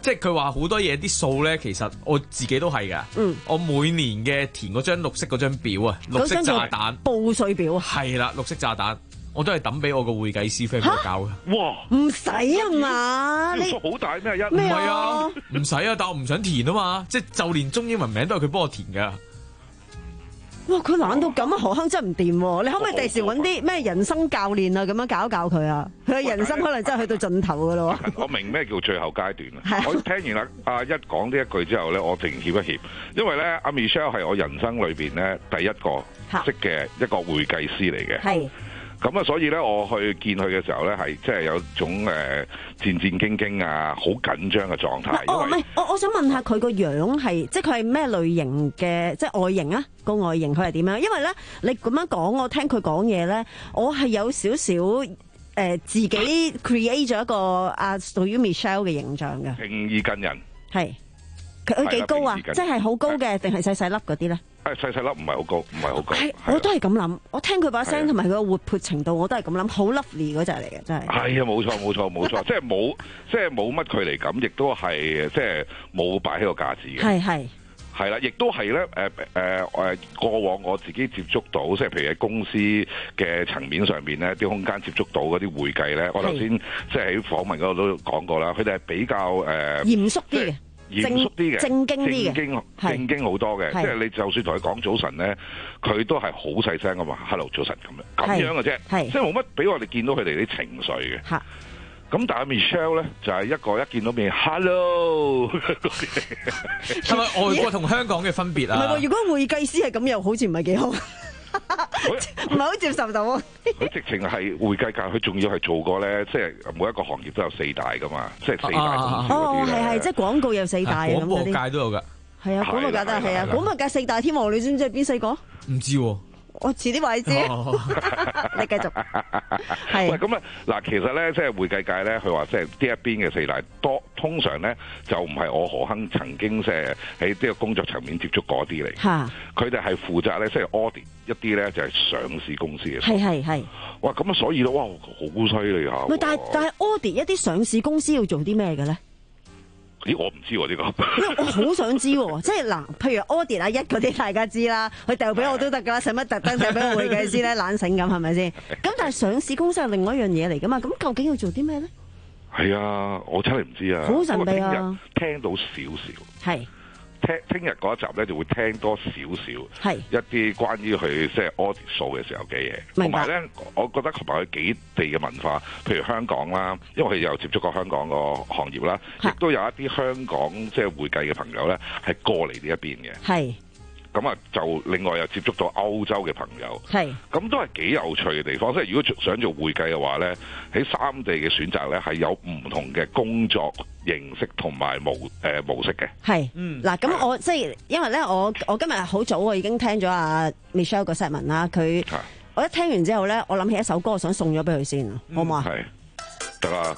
即係佢話好多嘢啲數咧，其實我自己都係㗎。嗯，我每年嘅填嗰張綠色嗰張表啊，綠色炸彈報稅表啊， 係啦，綠色炸彈。我都係抌俾我個會計師 friend 去教嘅。 哇！ 唔使啊嘛， 你好大咩一？ 咩係啊？唔使啊，但我唔想填啊嘛，即係就連中英文名都係佢幫我填㗎。 哇！佢懶到咁啊，何坑真係唔掂喎！你可唔可以第時揾啲咩人生教練啊，咁樣教一教佢啊？佢嘅人生可能真係去到盡頭㗎咯。 我明咩叫最後階段啊！我聽完阿阿一講呢一句之後咧，我淨協一協，因為咧阿 Michelle 係我人生裏邊咧第一個識嘅一個會計師嚟嘅。係。咁啊，所以咧，我去見佢嘅時候咧，係即係有種誒、呃、戰戰兢兢啊，好緊張嘅狀態。 哦，唔係，我我想問下佢個樣係，即係佢係咩類型嘅，即係外形啊？個外形佢係點樣？因為咧，你咁樣講，我聽佢講嘢咧，我係有少少誒自己 create 咗一個啊屬於 Michelle 嘅形象嘅。平易近人。係。佢佢幾高啊？即係好高嘅，定係細細粒嗰啲咧？ 誒細細粒唔係好高，唔係好高。 係，我都係咁諗。我聽佢把聲同埋佢個活潑程度，我都係咁諗，好 lovely 嗰隻嚟嘅，真係。係啊，冇錯冇錯冇錯，即係冇即係冇乜距離感，亦都係即係冇擺喺個架子嘅。係係係啦，亦都係咧誒誒誒過往我自己接觸到，即係譬如喺公司嘅層面上面咧，啲空間接觸到嗰啲會計咧，我頭先即係喺訪問嗰度都講過啦，佢哋係比較誒嚴肅啲嘅。嚴肅啲嘅，正經啲嘅，正經正經好多嘅，即係你就算同佢講早晨咧，佢都係好細聲咁話 hello 早晨咁樣，咁樣嘅啫，即係冇乜俾我哋見到佢哋啲情緒嘅。咁但係 Michelle 咧就係、是、一個一見到面 hello 係咪外國同香港嘅分別啊？ 唔係喎，如果會計師係咁，又好似唔係幾好。唔係好接受到啊！ 佢直情係會計界，佢仲要係做過咧，即係每一個行業都有四大噶嘛，即係四大公司嗰啲咧。 哦，係係，即係廣告有四大咁嗰啲。廣播界都有噶。係啊，廣播界都係啊，廣播界四大天王，你知唔知係邊四個？ 唔知喎。 我遲啲話你知，你繼續。係。 喂，咁啊，嗱，其實咧，即係會計界咧，佢話即係呢一邊嘅四大多，通常咧就唔係我何亨曾經即係喺呢個工作層面接觸嗰啲嚟。嚇。佢哋係負責咧，即係 audit 一啲咧，就係上市公司嘅。係係係。哇，咁啊，所以咧，哇，好犀利嚇。 喂，但係但係 audit 一啲上市公司要做啲咩嘅咧？ 咦，我唔知喎呢個。 因為我好想知喎，即係嗱，譬如 audit 啊一嗰啲大家知啦，佢掉俾我都得㗎啦，使乜特登掉俾會計師咧懶醒咁係咪先？咁但係上市公司係另外一樣嘢嚟㗎嘛，咁究竟要做啲咩咧？係啊，我真係唔知啊。 好神秘啊！ 聽到少少。係。聽聽日嗰一集咧，就會聽多少少，係一啲關於佢即係 audit 數嘅時候嘅嘢。同埋咧，我覺得同埋佢幾地嘅文化，譬如香港啦，因為佢有接觸過香港個行業啦，亦都有一啲香港即係會計嘅朋友咧，係過嚟呢一邊嘅。係。咁啊，就另外又接觸到歐洲嘅朋友，係咁都係幾有趣嘅地方。即係如果想做會計嘅話咧，喺三地嘅選擇咧係有唔同嘅工作形式同埋模誒、呃、模式嘅。係，嗯，嗱，咁我即係因為咧，我我今日好早我已經聽咗阿 Michelle 個 set 文啦，佢我一聽完之後咧，我諗起一首歌，我想送咗俾佢先，好唔好啊？係，得啦，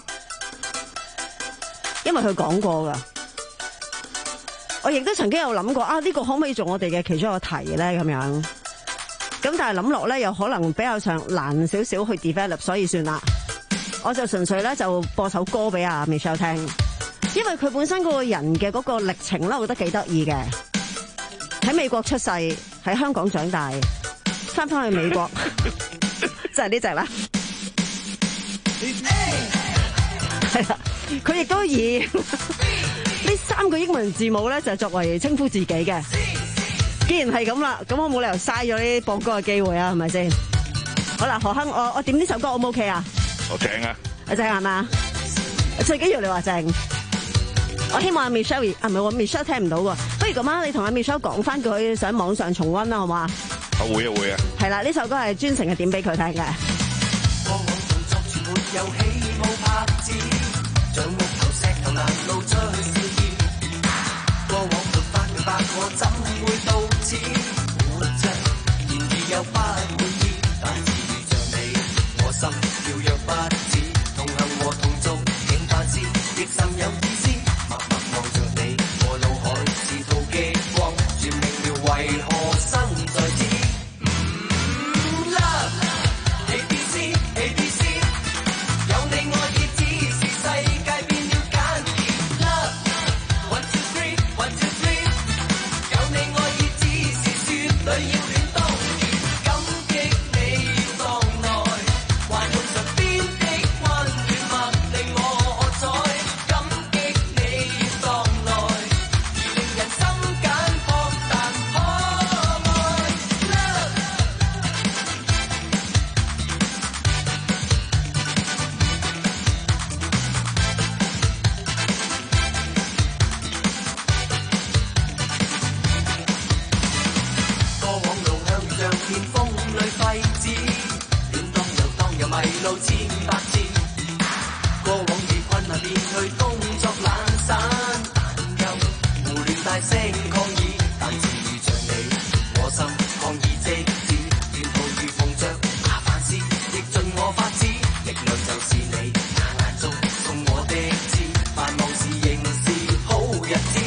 因為佢講過㗎。我亦都曾經有諗過啊，呢、這個可唔可以做我哋嘅其中一個題咧？咁樣，咁但係諗落咧，又可能比較上難少少去 develop，所以算啦。我就純粹咧就播首歌俾阿 Michelle 聽，因為佢本身嗰個人嘅嗰個歷程咧，我覺得幾得意嘅。喺美國出世，喺香港長大，翻返去美國，就係呢隻啦。係啦，佢亦都以呢三個英文字母咧，就作為稱呼自己嘅。既然係咁啦，咁我冇理由嘥咗呢播歌嘅機會啊，係咪先？好啦，何亨，我我點呢首歌 O 唔 OK 啊？好正啊！啊正係嘛？最緊要你話正。我希望阿 Michelle 啊，唔係我 Michelle 聽唔到喎。不如咁啊，你同阿 Michelle 講翻句，佢上網上重溫啦，好嘛？啊會啊會啊！係啦，呢首歌係專程係點俾佢聽嘅。過往動作全沒有起舞拍子，像木頭石頭難露出笑意。過往沒法明白我怎會到此活着，然而又不滿意。但是遇着你，我心跳躍不止，同行和同做，竟發知亦甚有意思。默默望着你，我腦海是套激光，全明了為何生在此。 路千百次，過往遇困難便去工作懶散，但又胡亂大聲抗議，但自像你我心抗議即止，沿途如逢着麻煩事，亦盡我法子，力量就是你那眼中送我的刺，繁忙時仍是好日子。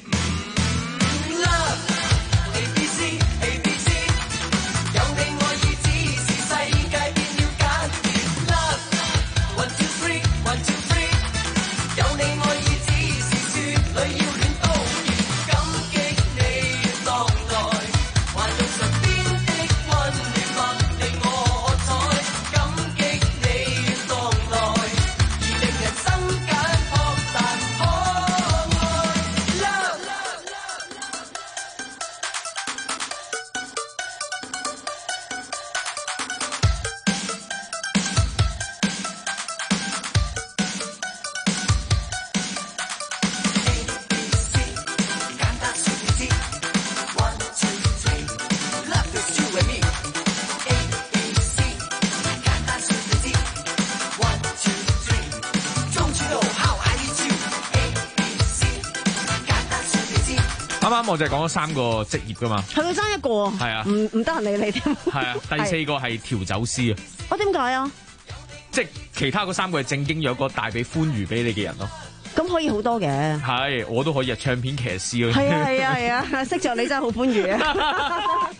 啱啱我就係講咗三個職業噶嘛， 係佢爭一個， 係啊， 唔唔得閒理你添。 係啊，第四個係調酒師啊。 我點解啊？ 即係其他嗰三個係正經有個帶俾歡愉俾你嘅人咯。 咁可以好多嘅。 係，我都可以係唱片騎師咯。 係啊係啊係啊，識着你真係好歡愉啊！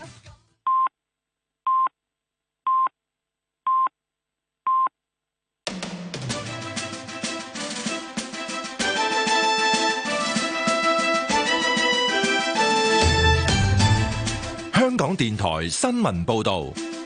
香港電台新聞報道，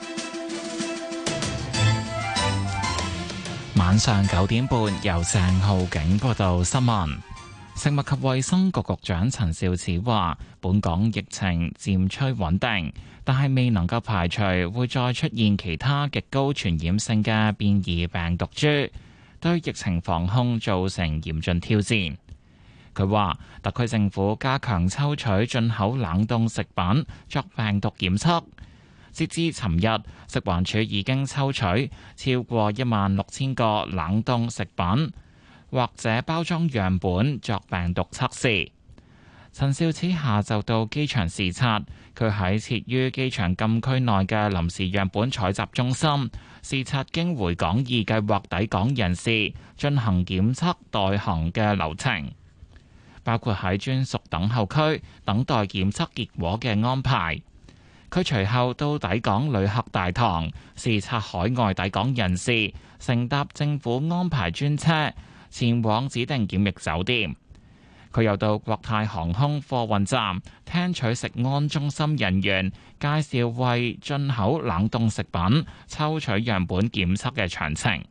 晚上九點半由鄭浩景報道新聞。食物及衛生局局長陳肇始話，本港疫情漸趨穩定，但係未能夠排除會再出現其他極高傳染性嘅變異病毒株，對疫情防控造成嚴峻挑戰。佢話，特區政府加強抽取進口冷凍食品作病毒檢測，截至尋日，食環署已經抽取超過一萬六千個冷凍食品或者包裝樣本作病毒測試。陳肇始下晝到機場視察，佢喺設於機場禁區內嘅臨時樣本採集中心視察經回港易計劃抵港人士進行檢測待行嘅流程，包括喺專屬等候區等待檢測結果嘅安排。佢隨後到抵港旅客大堂視察海外抵港人士乘搭政府安排專車前往指定檢疫酒店。佢又到國泰航空貨運站聽取食安中心人員介紹為進口冷凍食品抽取樣本檢測嘅詳情。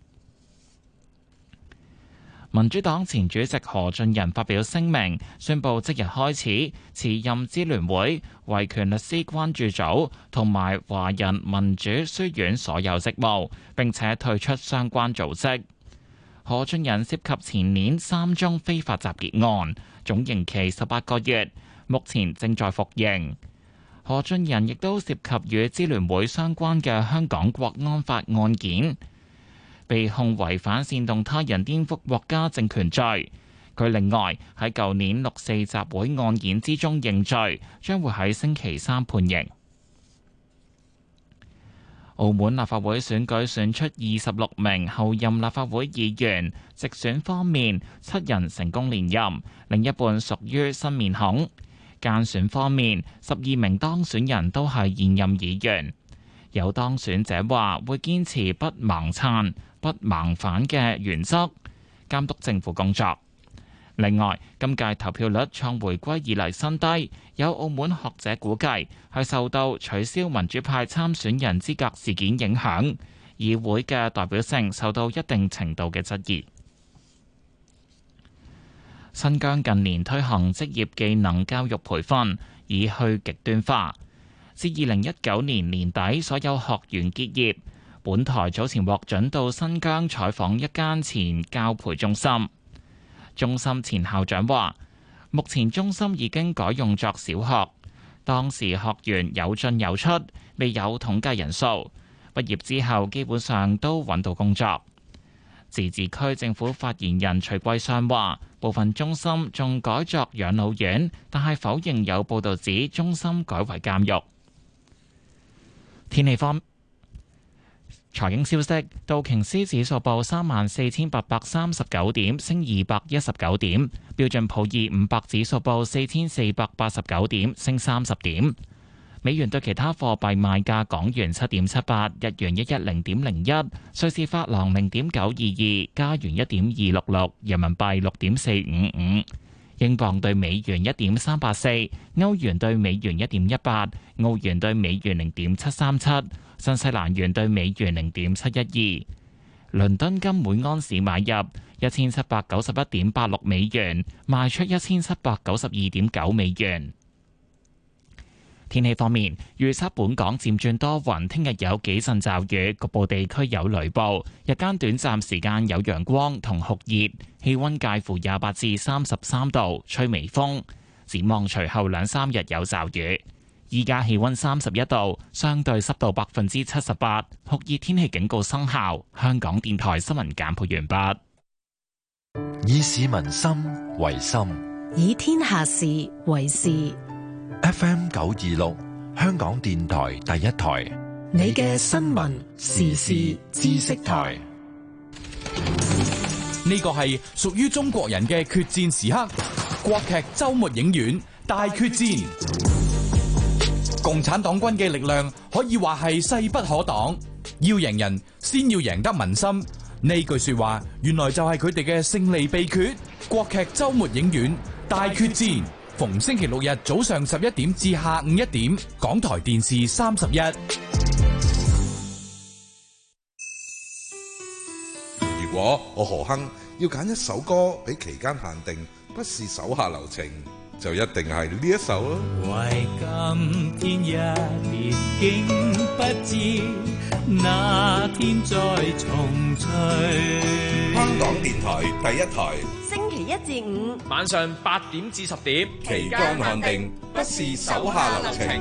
民主黨前主席何俊仁發表聲明，宣布即日開始辭任支聯會維權律師關注組同埋華人民主書院所有職務，並且退出相關組織。何俊仁涉及前年三宗非法集結案，總刑期十八個月，目前正在服刑。何俊仁亦都涉及與支聯會相關嘅香港國安法案件，被控違反煽動他人顛覆國家政權罪。佢另外喺舊年六四集會案件之中認罪，將會喺星期三判刑。澳門立法會選舉選出二十六名候任立法會議員，直選方面七人成功連任，另一半屬於新面孔。間選方面，十二名當選人都係現任議員。有當選者話會堅持不盲撐、不盲反嘅原則，監督政府工作。另外，今屆投票率創回歸以嚟新低，有澳門學者估計係受到取消民主派參選人資格事件影響，議會嘅代表性受到一定程度嘅質疑。新疆近年推行職業技能教育培訓，以去極端化。至二零一九年年底，所有學員結業。本台早前獲准到新疆採訪一間前教培中心。中心前校長話，目前中心已經改用作小學，當時學員有進有出，未有統計人數。 畢業之後基本上都揾到工作。自治區政府發言人徐桂湘話，部分中心仲改作養老院，但係否認有報導指中心改為監獄。天氣方財經消息，道瓊斯指數報三萬四千八百三十九點，升二百一十九點；標準普爾五百指數報四千四百八十九點，升三十點。美元對其他貨幣賣價：港元七點七八，日元一一零點零一，瑞士法郎零點九二二，加元一點二六六，人民幣六點四五五，英鎊對美元一點三八四，歐元對美元一點一八，澳元對美元零點七三七，新西蘭元對美元零點七一二。倫敦金每安士買入一千七百九十一點八六美元，賣出一千七百九十二點九美元。天氣方面，預測本港漸轉多雲，聽日有幾陣驟雨，局部地區有雷暴，日間短暫時間有陽光同酷熱，氣溫介乎廿八至三十三度，吹微風。展望隨後兩三日有驟雨。依家氣溫三十一度，相對濕度百分之七十八，酷熱天氣警告生效。香港電台新聞簡報完畢。 以市民心為心， 以天下事為事。 F M 九二六，香港電台第一台， 你嘅新聞時事知識台。 呢個係屬於中國人嘅決戰時刻，國劇周末影院大決戰。共產黨軍嘅力量可以話係勢不可擋，要贏人先要贏得民心。呢句說話原來就係佢哋嘅勝利秘訣。國劇周末影院大決戰，逢星期六日早上十一點至下午一點，港台電視三十一。 如果我何亨要揀一首歌俾期間限定，不是手下留情，就一定係呢一首咯。 為今天一別竟不知那天再重聚。 香港電台第一台， 星期一至五晚上八點至十點， 期間限定，不是手下留情。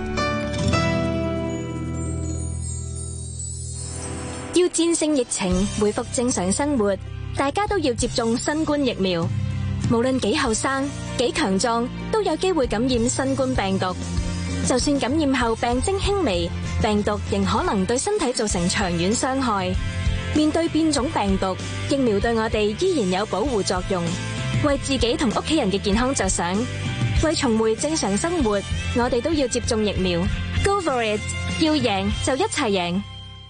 要戰勝疫情，恢復正常生活，大家都要接種新冠疫苗。無論幾後生、幾強壯，都有機會感染新冠病毒。就算感染後病徵輕微，病毒仍可能對身體造成長遠傷害。面對變種病毒，疫苗對我哋依然有保護作用。為自己同屋企人嘅健康着想，為重回正常生活，我哋都要接種疫苗。Go for it！ 要贏就一齊贏。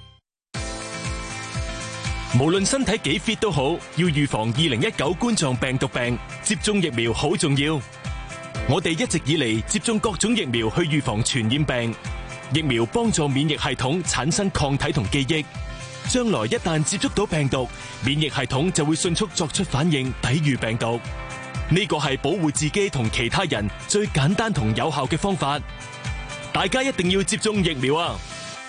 無論身體幾 fit 都好，要預防二零一九冠狀病毒病，接種疫苗好重要。我哋一直以嚟接種各種疫苗去預防傳染病，疫苗幫助免疫系統產生抗體同記憶，將來一旦接觸到病毒，免疫系統就會迅速作出反應，抵禦病毒。呢個係保護自己同其他人最簡單同有效嘅方法，大家一定要接種疫苗啊！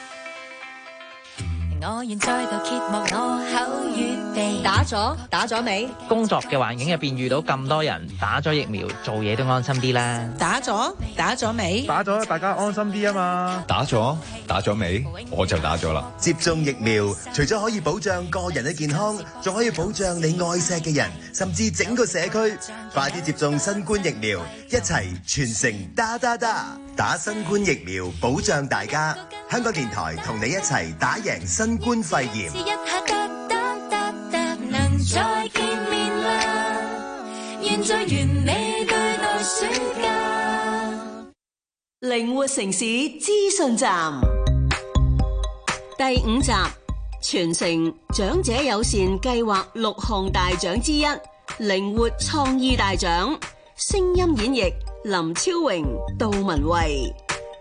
我願再度揭幕我口語地打咗打咗未？ 工作嘅環境入邊遇到咁多人打咗疫苗，做嘢都安心啲啦。 打咗打咗未？ 打咗大家安心啲啊嘛。 打咗打咗未？我就打咗啦。 接種疫苗除咗可以保障個人嘅健康，仲可以保障你愛錫嘅人，甚至整個社區。快啲接種新冠疫苗，一齊全城打打打，打新冠疫苗保障大家。香港電台同你一齊打贏新冠肺炎。 試一下得得得得，能再見面啦！現在完美對待暑假。 靈活城市資訊站第五集，全城長者友善計劃六項大獎之一，靈活創意大獎。聲音演繹林超榮、杜文慧。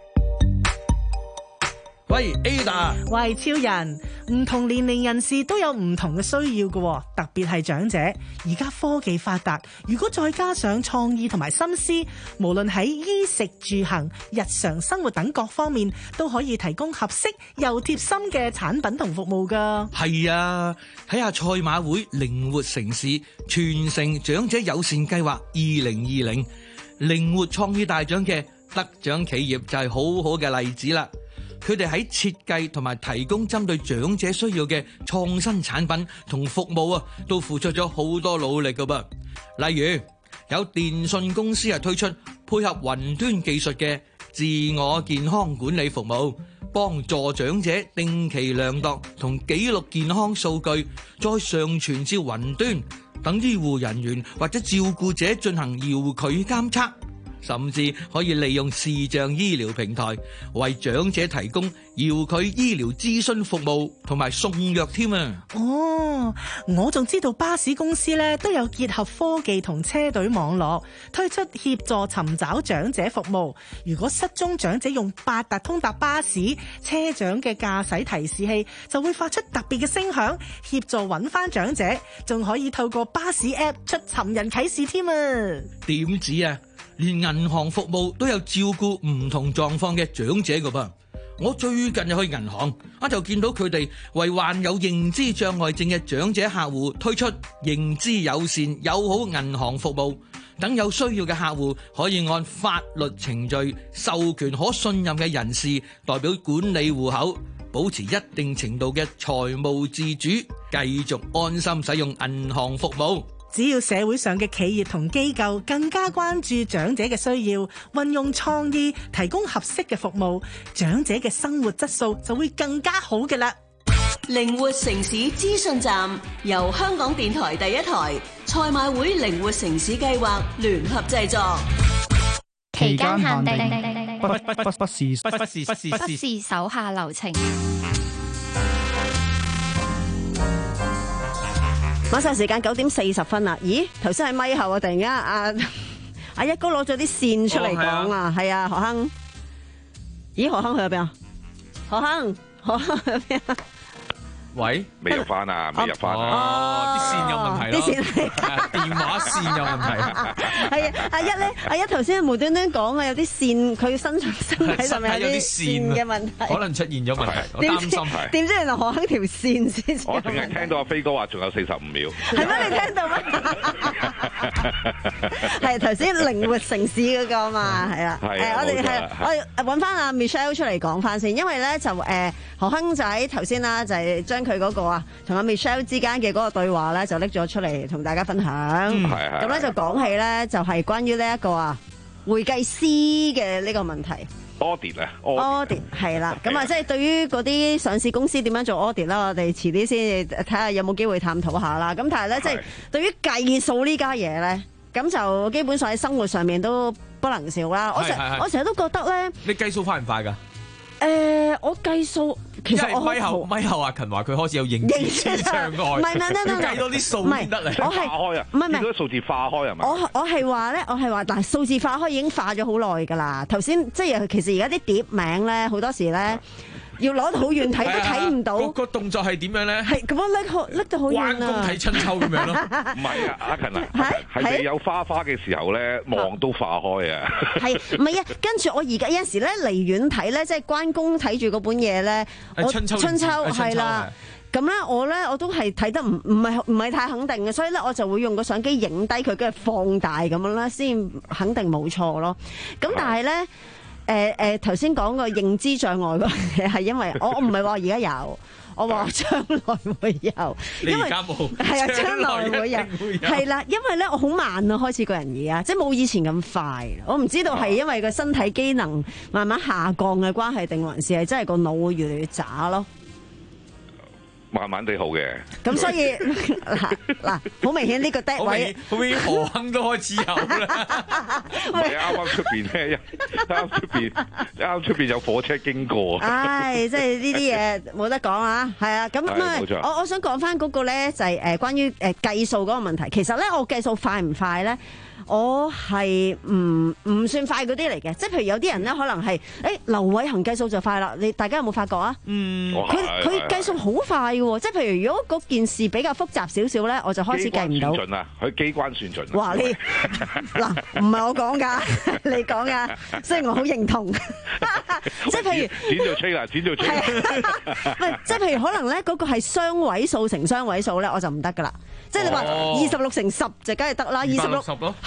喂 Ada， 喂超人，唔同年齡人士都有唔同嘅需要嘅，特別係長者。而家科技發達，如果再加上創意同埋心思，無論喺衣食住行、日常生活等各方面，都可以提供合適又貼心嘅產品同服務噶。 係啊，睇下賽馬會靈活城市全城長者友善計劃二零二零靈活創意大獎嘅得獎企業就係好好嘅例子啦。 佢哋喺設計同埋提供針對長者需要嘅創新產品同服務啊，都付出咗好多努力噶噃。例如有電信公司係推出配合雲端技術嘅自我健康管理服務，幫助長者定期量度同記錄健康數據，再上傳至雲端，等醫護人員或者照顧者進行遙距監測。甚至可以利用視像醫療平台為長者提供遙距醫療諮詢服務同埋送藥添啊！ 哦，我仲知道巴士公司咧都有結合科技同車隊網絡，推出協助尋找長者服務。如果失蹤長者用八達通搭巴士，車長嘅駕駛提示器就會發出特別嘅聲響，協助揾翻長者，仲可以透過巴士 App 出尋人啟事添啊！ 點止啊！連銀行服務都有照顧唔同狀況嘅長者噶噃。我最近又去銀行，啊就見到佢哋為患有認知障礙症嘅長者客戶推出認知友善友好銀行服務，等有需要嘅客戶可以按法律程序授權可信任嘅人士代表管理戶口，保持一定程度嘅財務自主，繼續安心使用銀行服務。 只要社會上嘅企業同機構更加關注長者嘅需要，運用創意提供合適嘅服務，長者嘅生活質素就會更加好嘅啦。 靈活城市資訊站由香港電台第一台、賽馬會靈活城市計劃聯合製作， 期間限定， 不不不不是不不是不是不是手下留情。 晚上時間九點四十分啦，咦？頭先喺咪後啊，突然間阿阿一哥攞咗啲線出嚟講啊，係啊，何亨，咦？何亨去咗邊啊？何亨，何亨去咗邊啊？ 喂， 未入翻啊，未入翻啊！ 哦，啲線有問題咯， 啲線電話線有問題。 係啊，阿一咧，阿一頭先無端端講啊，有啲線，佢身上身體上面有啲線嘅問題， 可能出現咗問題，我擔心係。 點知原來何亨條線先？ 我淨係聽到阿飛哥話仲有四十五秒。 係咩？你聽到咩？係頭先靈活城市嗰個嘛，係啦。誒，我哋係我揾翻阿 Michelle 出嚟講翻先，因為咧就誒何亨仔頭先啦，就係將佢嗰個啊同阿 Michelle 之間嘅嗰個對話咧，就拎咗出嚟同大家分享。 嗯，係係。 咁咧就講起咧，就係關於呢一個啊會計師嘅呢個問題。 audit 啊 ，audit 係啦。咁啊，即係對於嗰啲上市公司點樣做 audit 啦，我哋遲啲先睇下有冇機會探討下啦。咁但係咧，即係對於計數呢家嘢咧，咁就基本上喺生活上面都不能少啦。我成我成日都覺得咧， 你計數快唔快㗎？ 誒、呃，我計數其實我咪後咪後阿勤話佢開始有認知障礙， 唔係唔係唔係， 要計多啲數先得嚟。 我係化開啊， 唔係唔係， 啲數字化開係咪？ 我我係話咧，我係話嗱，數字化開已經化咗好耐㗎啦。頭先即係其實而家啲碟名咧，好多時咧。要攞到好遠睇都睇唔到， 個動作係點樣咧？ 係咁樣拎好拎到好遠啊！ 關公睇春秋咁樣咯。 唔係啊，阿勤啊，係你有花花嘅時候咧，望都化開啊。係唔係啊？跟住我而家有陣時咧離遠睇咧，即係關公睇住嗰本嘢咧， 春秋春秋係啦。咁咧我咧我都係睇得唔唔係唔係太肯定嘅，所以咧我就會用個相機影低佢，跟住放大咁樣啦，先肯定冇錯咯。咁但係咧。誒誒，頭先講個認知障礙嗰嘢係因為我我唔係話而家有，我話將來會有，因為係啊，將來會有，係啦，因為咧我好慢啊，開始個人而家即係冇以前咁快，我唔知道係因為個身體機能慢慢下降嘅關係，定還是係真係個腦會越嚟越渣咯。 慢慢地好嘅， 咁所以嗱嗱，好明顯呢個低位， 好明顯何亨都開始有啦。 唔係啱啱出邊咧，啱出邊啱出邊有火車經過。 唉，即係呢啲嘢冇得講啊，係啊，咁啊，我我想講翻嗰個咧就係誒關於誒計數嗰個問題。其實咧我計數快唔快咧？我係唔唔算快嗰啲嚟嘅，即係譬如有啲人咧可能係誒劉偉恒計數就快啦，你大家有冇發覺啊？嗯，佢佢計數好快嘅，即係譬如如果嗰件事比較複雜少少咧，我就開始計唔到。 機關算盡啊，佢機關算盡。 哇！你嗱唔係我講噶，你講噶，所以我好認同。即係譬如剪做吹啦，剪做吹。 唔係，即係譬如可能咧嗰個係雙位數乘雙位數咧，我就唔得噶啦。即係你話二十六乘十就梗係得啦，二十六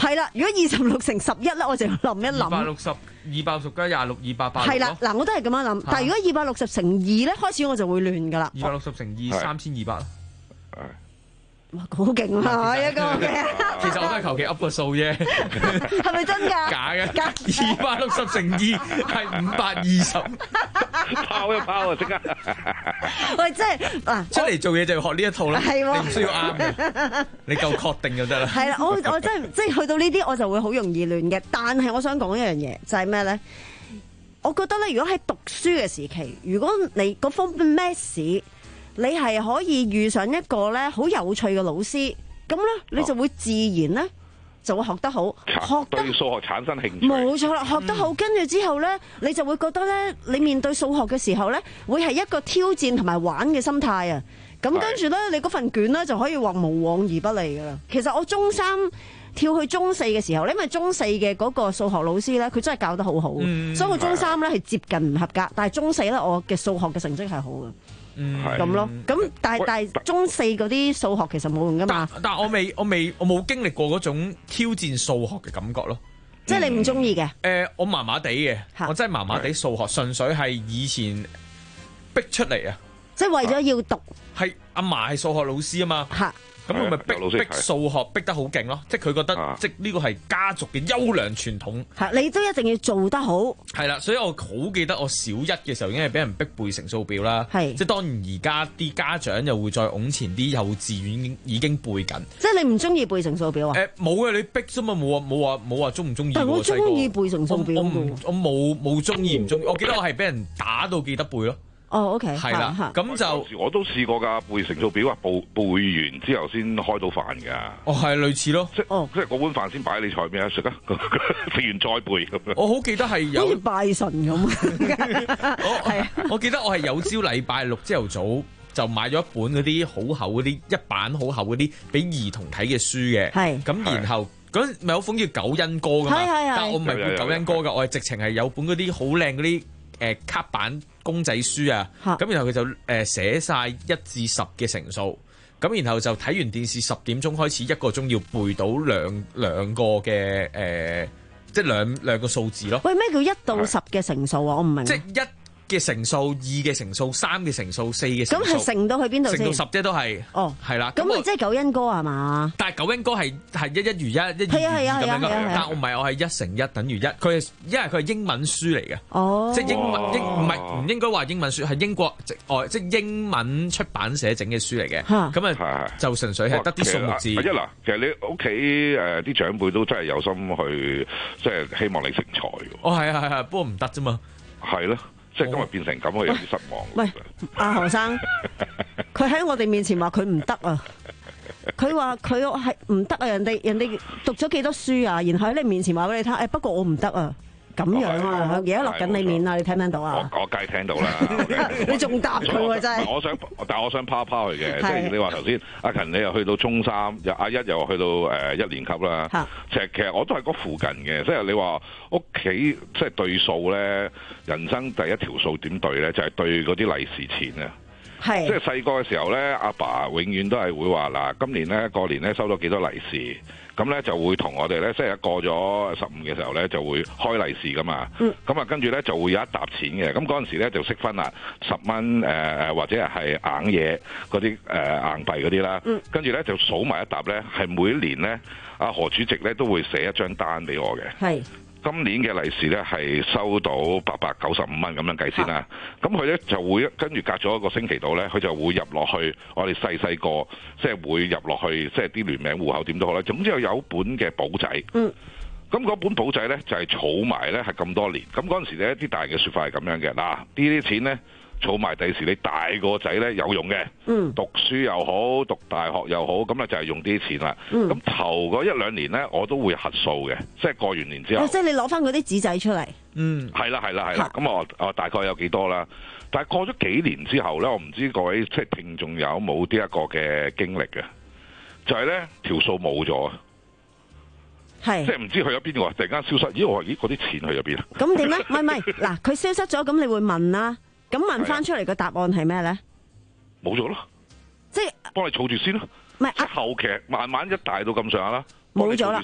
係啦，如果二十六乘十一咧，我就要諗一諗。 二百六十，二百六十加廿六，二百八。 係啦，嗱，我都係咁樣諗。但係如果二百六十乘二咧，開始我就會亂噶啦。 二百六十乘二，三千二百。 哇，好勁啊！一個嘅。 其實我都係求其噏個數啫。 係咪真㗎？ 假嘅。二百六十乘二係五百二十。 拋一拋啊！即刻。 喂，即係嗱， 出嚟做嘢就要學呢一套啦。 係喎。 你唔需要啱嘅，你夠確定就得啦。 係啦，我我真係即係去到呢啲我就會好容易亂嘅。但係我想講一樣嘢，就係咩咧？我覺得咧，如果喺讀書嘅時期，如果你嗰科 Maths，你係可以遇上一個咧好有趣嘅老師，咁咧你就會自然咧就會學得好，學對數學產生興趣。 冇錯啦，學得好，跟住之後咧，你就會覺得咧，你面對數學嘅時候咧，會係一個挑戰同埋玩嘅心態啊！咁跟住咧，你嗰份卷咧就可以話無往而不利噶啦。其實我中三跳去中四嘅時候，因為中四嘅嗰個數學老師咧，佢真係教得好好，嗯、所以我中三咧係接近唔合格，但係中四咧我嘅數學嘅成績係好嘅。嗯，咁咯，咁但係但係中四嗰啲數學其實冇用噶嘛。 但但我未我未我冇經歷過嗰種挑戰數學嘅感覺咯。 即係你唔中意嘅？誒、 呃，我麻麻地嘅，我真係麻麻地數學，純粹係以前逼出嚟啊。 即係為咗要讀。 係阿嫲係數學老師啊嘛。嚇。咁佢咪逼逼數學逼得好勁咯，即係佢覺得、啊、即係呢個係家族嘅優良傳統。 係，你都一定要做得好。係啦，所以我好記得我小一嘅時候已經係俾人逼背乘數表啦。係，即係當然而家啲家長又會再往前啲幼稚園已經背緊。 即係你唔中意背乘數表啊？ 誒冇啊，你逼啫嘛，冇話冇話冇話中唔中意。 但我中意背乘數表。 我唔我冇冇中意唔中意，我記得我係俾人打到記得背咯。 哦 ，OK， 係啦，咁就我都試過㗎，背乘數表啊，背背完之後先開到飯㗎。 哦，係類似咯， 即係即係嗰碗飯先擺喺你台面啊，食啊，食完再背咁樣。 我好記得係有好似拜神咁啊！ 我我記得我係有朝禮拜六朝頭早就買咗一本嗰啲好厚嗰啲一版好厚嗰啲俾兒童睇嘅書嘅。係咁，然後嗰陣咪有本叫九因歌㗎嘛？係係係。但我唔係背九因歌㗎，我係直情係有本嗰啲好靚嗰啲。誒卡版公仔書啊，咁然後佢就誒寫晒一至十嘅乘數，咁然後就睇完電視十點鐘開始一個鐘要背到兩兩個嘅誒、呃，即係兩兩個數字咯。 喂，咩叫一到十嘅乘數啊？我唔明。 即係一嘅乘數、二嘅乘數、三嘅乘數、四嘅乘數。 咁係乘到去邊度先？ 乘到十啫都係。哦，係啦。 咁咪即係九因歌係嘛？ 但係九因歌係係一一如一，一二二咁樣嘅。但我唔係，我係一乘一等於一。佢係因為佢係英文書嚟嘅。哦。即係英文英唔係唔應該話英文書，係英國即外即係英文出版社整嘅書嚟嘅。嚇。咁啊就純粹係得啲數目字。 一嗱，其實你屋企誒啲長輩都真係有心去，即係希望你成才嘅。 哦，係啊係啊，不過唔得啫嘛。 係咯。即係今日變成咁，佢有啲失望。 喂，阿何生，佢喺我哋面前話佢唔得啊！佢話佢係唔得啊！人哋人哋讀咗幾多書啊？然後喺你面前話俾你聽，誒、哎、不過我唔得啊！咁樣啊，而家落緊你面啊！你聽唔聽到啊？ 我我梗係聽到啦。 你仲答佢喎真係。 我想，但係我想拋一拋佢嘅，即係你話頭先，阿勤你又去到中三，又阿一又去到誒一年級啦。其實其實我都係嗰附近嘅，即係你話屋企即係對數咧，人生第一條數點對咧，就係對嗰啲利是錢啊。係。即係細個嘅時候咧，阿爸永遠都係會話嗱，今年咧過年咧收到幾多利是。咁咧就會同我哋咧，即係過咗十五嘅時候咧，就會開利是噶嘛。咁、嗯、啊，跟住咧就會有一沓錢嘅。咁嗰陣時咧就識分啦，十蚊誒或者係硬嘢嗰啲誒硬幣嗰啲啦。跟住咧就數埋一沓咧，係每一年咧，阿何主席咧都會寫一張單俾我嘅。係。今年嘅利是咧係收到八百九十五蚊咁樣計先啦，咁佢咧就會跟住隔咗一個星期度咧，佢就會入落去我哋細細個，即係會入落去，即係啲聯名戶口點都好啦。總之有有本嘅簿仔，嗯，咁嗰本簿仔咧就係儲埋咧係咁多年。咁嗰陣時咧啲大人嘅説法係咁樣嘅，嗱呢啲錢咧。儲埋第時你大個仔咧有用嘅，嗯，讀書又好，讀大學又好，咁咧就係用啲錢啦。咁、嗯、頭嗰一兩年咧，我都會核數嘅，即係過完年之後。哦、即係你攞翻嗰啲紙仔出嚟。嗯，係啦係啦係啦。咁我我大概有幾多啦？但係過咗幾年之後咧，我唔知各位即係聽眾有冇呢一個嘅經歷嘅，就係咧條數冇咗。係，即係唔知去咗邊個，突然間消失。咦？我話咦嗰啲錢去咗邊啊？ 咁點咧？唔係唔係，嗱，佢消失咗，咁你會問啦。咁問翻出嚟個答案係咩咧？ 冇咗咯，即係幫你儲住先咯。 唔係啊， 後期慢慢一大到咁上下啦， 冇咗啦先啦。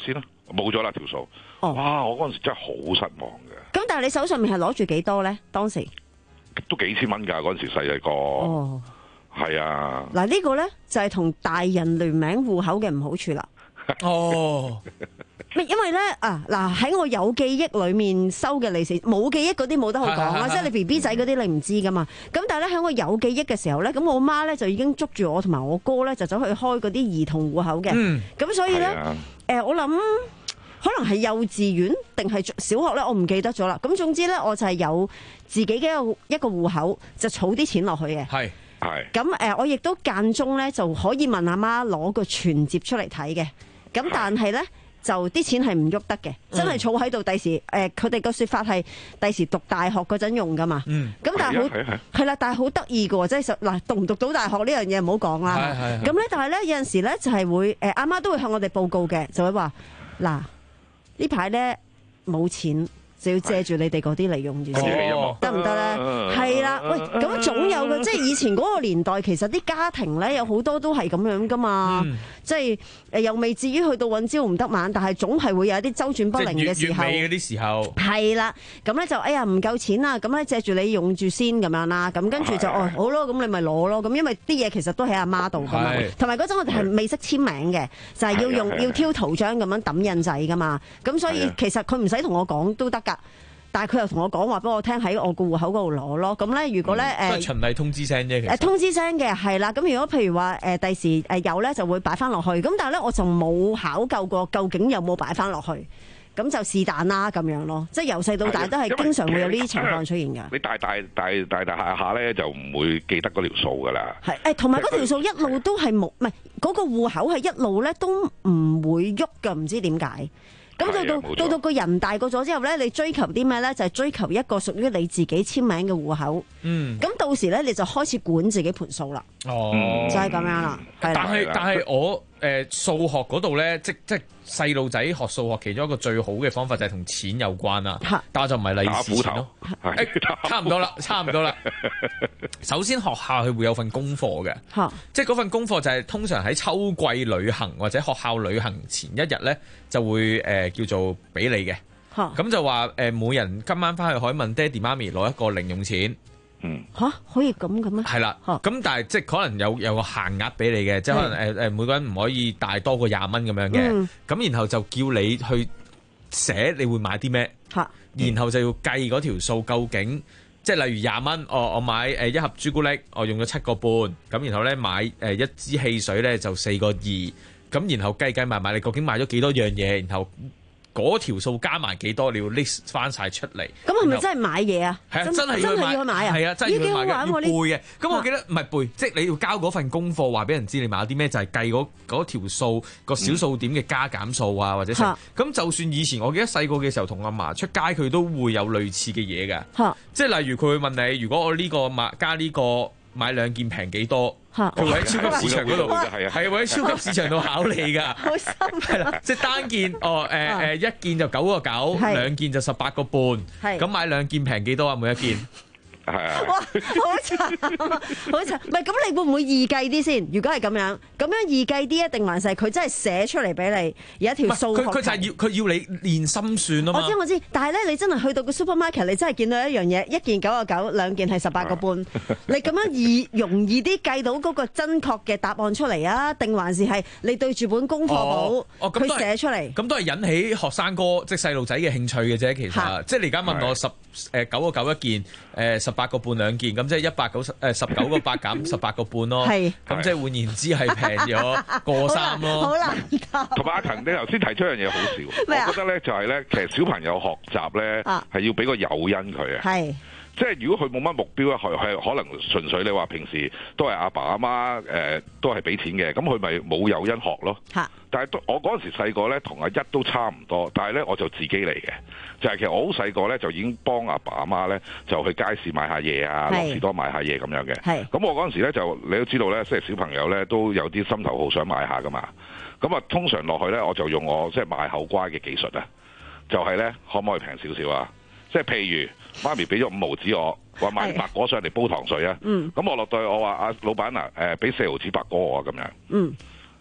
冇咗啦條數。 哦、 哇！我嗰陣時真係好失望嘅。 咁但係你手上面係攞住幾多咧？當時都幾千蚊㗎，嗰陣時細細個。哦，係啊。 嗱呢個咧就係、是、同大人聯名戶口嘅唔好處啦。 哦。 因為咧啊嗱喺我有記憶裏面收嘅利是，冇記憶嗰啲冇得好講啊，即係你 B B 仔嗰啲你唔知噶嘛。咁但係咧喺我有記憶嘅時候咧，咁我媽咧就已經捉住我同埋我哥咧就走去開嗰啲兒童戶口嘅。咁、嗯、所以咧誒、啊呃、我諗可能係幼稚園定係小學咧，我唔記得咗啦。咁總之咧我就係有自己嘅一個一個戶口，就儲啲錢落去嘅。係係。咁誒我亦都間中咧就可以問阿媽攞個存摺出嚟睇嘅。咁但係咧。就啲錢係唔喐得嘅，真係儲喺度。第時誒，佢哋個説法係第時讀大學嗰陣用噶嘛。咁、嗯、但係好係啦，但係好得意嘅喎，即係嗱讀唔讀到大學呢樣嘢唔好講啦。咁咧，但係咧有陣時咧就係會誒阿媽都會向我哋報告嘅，就會話嗱呢排咧冇錢。就要借住你哋嗰啲嚟用住先，得唔得咧？係啦，喂，咁總有嘅，即係以前嗰個年代，其實啲家庭咧有好多都係咁樣噶嘛，嗯、即係誒又未至於去到揾朝唔得晚，但係總係會有一啲周轉不靈嘅時候。 月尾嗰啲時候。係啦，咁咧就哎呀唔夠錢啦，咁咧借住你用住先咁樣啦，咁跟住就哦好咯，咁你咪攞咯，咁因為啲嘢其實都喺阿媽度噶嘛，同埋嗰陣我哋係未識簽名嘅，就係、是、要用要挑圖章咁樣揼印仔噶嘛，咁所以其實佢唔使同我講都得㗎。但係佢又同我講話俾我聽喺我個戶口嗰度攞咯，咁咧如果咧誒， 都係循例通知聲啫。 誒通知聲嘅係啦，咁如果譬如話誒第時誒有咧就會擺翻落去，咁但係咧我就冇考究過究竟有冇擺翻落去，咁就是但啦咁樣咯，即係由細到大都係經常會有呢啲情況出現㗎。 你大大大大大下下咧就唔會記得嗰條數㗎啦。 係誒，同埋嗰條數一路都係冇，唔係嗰個戶口係一路咧都唔會喐㗎，唔知點解。咁到到到到個人大個咗之後咧，你追求啲咩咧？就係、是、追求一個屬於你自己簽名嘅戶口。嗯。咁到時咧，你就開始管自己盤數啦。哦。就係、是、咁樣啦。 但係但係我誒數、呃、學嗰度咧，即即細路仔學數學其中一個最好嘅方法就係同錢有關啦。但係就唔係利是錢咯。誒，差唔多啦，差唔多啦。首先學校佢會有份功課嘅，即係嗰份功課就係通常喺秋季旅行或者學校旅行前一日咧就會誒、呃、叫做俾你嘅。咁就話誒、呃、每人今晚翻去可以問爹哋媽咪攞一個零用錢。 嗯，吓可以咁嘅咩？ 係啦，咁但係即係可能有有個限額俾你嘅，即係可能誒誒每個人唔可以帶多過廿蚊咁樣嘅。咁、嗯、然後就叫你去寫你會買啲咩，然後就要計嗰條數究竟，即係例如廿蚊，哦我買誒一盒朱古力，我用咗七個半，咁然後咧買誒一支汽水咧就四個二，咁然後計計埋埋你究竟買咗幾多樣嘢，然後。嗰條數加埋幾多，你要 list 翻晒出嚟。咁係咪真係買嘢啊？係啊，真係要去買啊！係啊，真係要去買嘅，要背嘅。咁我記得唔係背，即係你要交嗰份功課，話俾人知你買咗啲咩，就係計嗰嗰條數個小數點嘅加減數啊，或者成。咁就算以前我記得細個嘅時候同阿嫲出街，佢都會有類似嘅嘢㗎。即係例如佢會問你，如果我呢個買加呢個買兩件平幾多？佢會喺超級市場嗰度，係啊，係會喺超級市場度考你㗎。好心係啦，即係單件哦，誒、呃、誒一件就九個九，兩件就十八個半。咁買兩件平幾多啊？每一件。係啊！哇，好慘，好慘！唔係咁，你會唔會易計啲先？如果係咁樣，咁樣易計啲，一定還是佢真係寫出嚟俾你有一條數學。佢佢就係要佢要你練心算啊嘛！我知我知，但係咧，你真係去到個 supermarket，你真係見到一樣嘢，一件九個九，兩件係十八個半。你咁樣易容易啲計到嗰個真確嘅答案出嚟啊？定還是係你對住本功課簿，佢、哦、寫出嚟？咁都係引起學生哥即係細路仔嘅興趣嘅啫。其實，即係你而家問我十誒九個九一件，誒十八個半兩件，咁即係一百九十誒十九個八減十八個半咯。係，咁即係換言之係平咗過三咯。好難答。同埋阿勤，你頭先提出一樣嘢好笑，我覺得咧就係咧，其實小朋友學習咧係要俾個誘因佢啊。係。即係如果佢冇乜目標咧，係係可能純粹你話平時都係阿爸阿媽誒都係俾錢嘅，咁佢咪冇誘因學咯。嚇！但係我嗰陣時細個咧，同阿一都差唔多，但係咧我就自己嚟嘅，就係、是、其實我好細個咧就已經幫阿爸阿媽咧就去街市買下嘢啊，落士多買下嘢咁樣嘅。係。咁我嗰陣時咧就你都知道咧，即係小朋友咧都有啲心頭好想買下噶嘛。咁啊，通常落去咧我就用我即係賣口乖嘅技術啊，就係、是、咧可唔可以平少少啊？即係譬如。媽咪俾咗五毫紙我，話買白果上嚟煲糖水啊。咁、嗯、我落到去我話阿老闆啊，誒俾四毫紙白果我咁樣。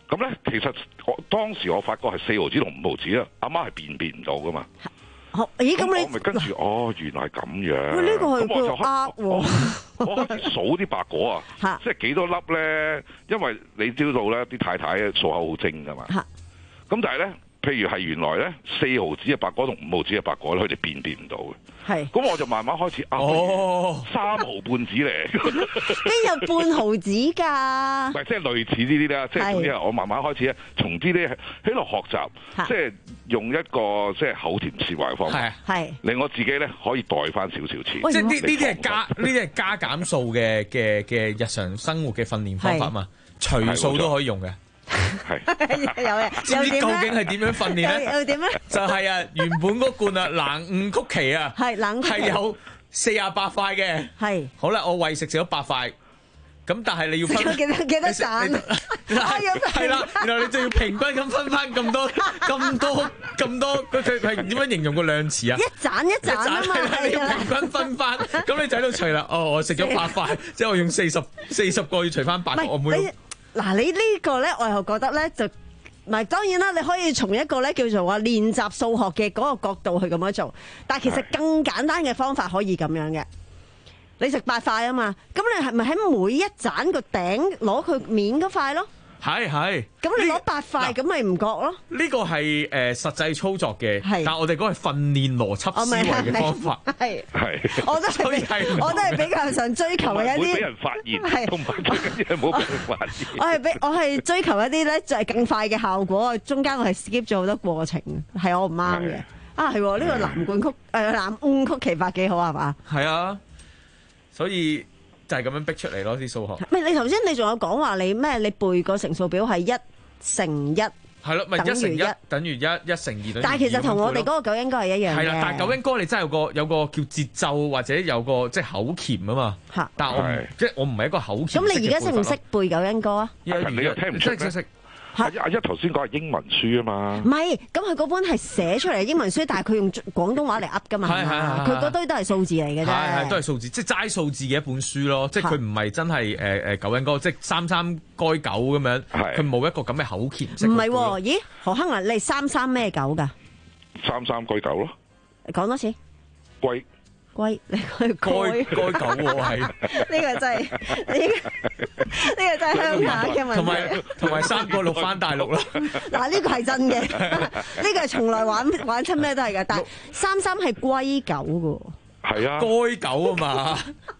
咁咧，其實我當時我發覺係四毫子同五毫子啊，阿媽係辨別唔到噶嘛。 咦？咁你我咪跟住哦，原來係咁樣。 喂，呢個係咁我就叫呃喎。 我開始數啲白果啊，即係幾多粒咧？因為你知道咧，啲太太數口好精噶嘛。咁但係咧，譬如係原來咧四毫子嘅白果同五毫子嘅白果咧，佢哋辨別唔到嘅。係。咁我就慢慢開始啊，哦，三毫半子嚟。 邊有半毫子㗎？ 唔係，即係類似呢啲啦。即係總之係我慢慢開始咧，從啲咧喺度學習，即係用一個即係口甜舌滑嘅方法，係令我自己咧可以袋翻少少錢。 即係呢呢啲係加呢啲係加減數嘅嘅嘅日常生活嘅訓練方法嘛，除數都可以用嘅。 係有嘅， 知唔知究竟係點樣訓練咧？ 又點咧？ 就係啊，原本嗰罐啊冷五曲奇啊， 係冷係有四十八塊嘅。係好啦，我餵食食咗八塊，咁但係你要分幾多幾多盞？ 係啦，然後你就要平均咁分翻咁多咁多咁多，佢佢係點樣形容個量詞啊？ 一盞一盞啊嘛， 你要平均分翻，咁你就喺度除啦。哦，我食咗八塊，即係我用四十四十個要除翻八個，我每嗱，你呢個咧，我又覺得咧就，唔係當然啦，你可以從一個咧叫做話練習數學嘅嗰個角度去咁樣做，但係其實更簡單嘅方法可以咁樣嘅。你食八塊啊嘛，咁你係咪喺每一盞個頂攞佢面嗰塊咯？ 係係。 咁你攞八塊，咁咪唔覺咯？ 呢個係誒實際操作嘅，但係我哋嗰個係訓練邏輯思維嘅方法。 係係。 我都係，我都係比較上追求嘅一啲。 唔會俾人發現，同埋最緊要係冇俾人發現。 我係俾我係追求一啲咧，就係更快嘅效果。中間我係 skip 咗好多過程，係我唔啱嘅。啊，係呢個藍罐曲誒藍烏曲奇法幾好係嘛？ 係啊，所以。就係咁樣逼出嚟咯，啲數學。 唔係你頭先你仲有講話你咩？你背個乘數表係一乘一， 係咯，咪一乘一等於一，一乘二等於二。 但係其實同我哋嗰個九因歌係一樣嘅。 係啦，但係九因歌你真係有個有個叫節奏或者有個即係口鉗啊嘛。嚇！但係我唔即係我唔係一個口鉗。 咁你而家識唔識背九因歌啊？ 你又聽唔出咩？阿阿一頭先講係英文書啊嘛， 唔係，咁佢嗰本係寫出嚟英文書，但係佢用廣東話嚟噏噶嘛， 係係佢嗰堆都係數字嚟嘅啫， 係係都係數字，即係齋數字嘅一本書咯，即係佢唔係真係誒誒九因歌，即係三三該九咁樣，佢冇一個咁嘅口鉗式。 唔係喎，咦何亨啊，你係三三咩九㗎？ 三三該九咯， 講多次， 龜。 龜，你佢龜該狗喎係， 呢個真係呢呢個真係鄉下嘅問題， 同埋同埋三個六翻大陸啦。 嗱呢個係真嘅，呢個係從來玩玩親咩都係嘅，但係三三係龜狗嘅，係啊， 該狗啊嘛。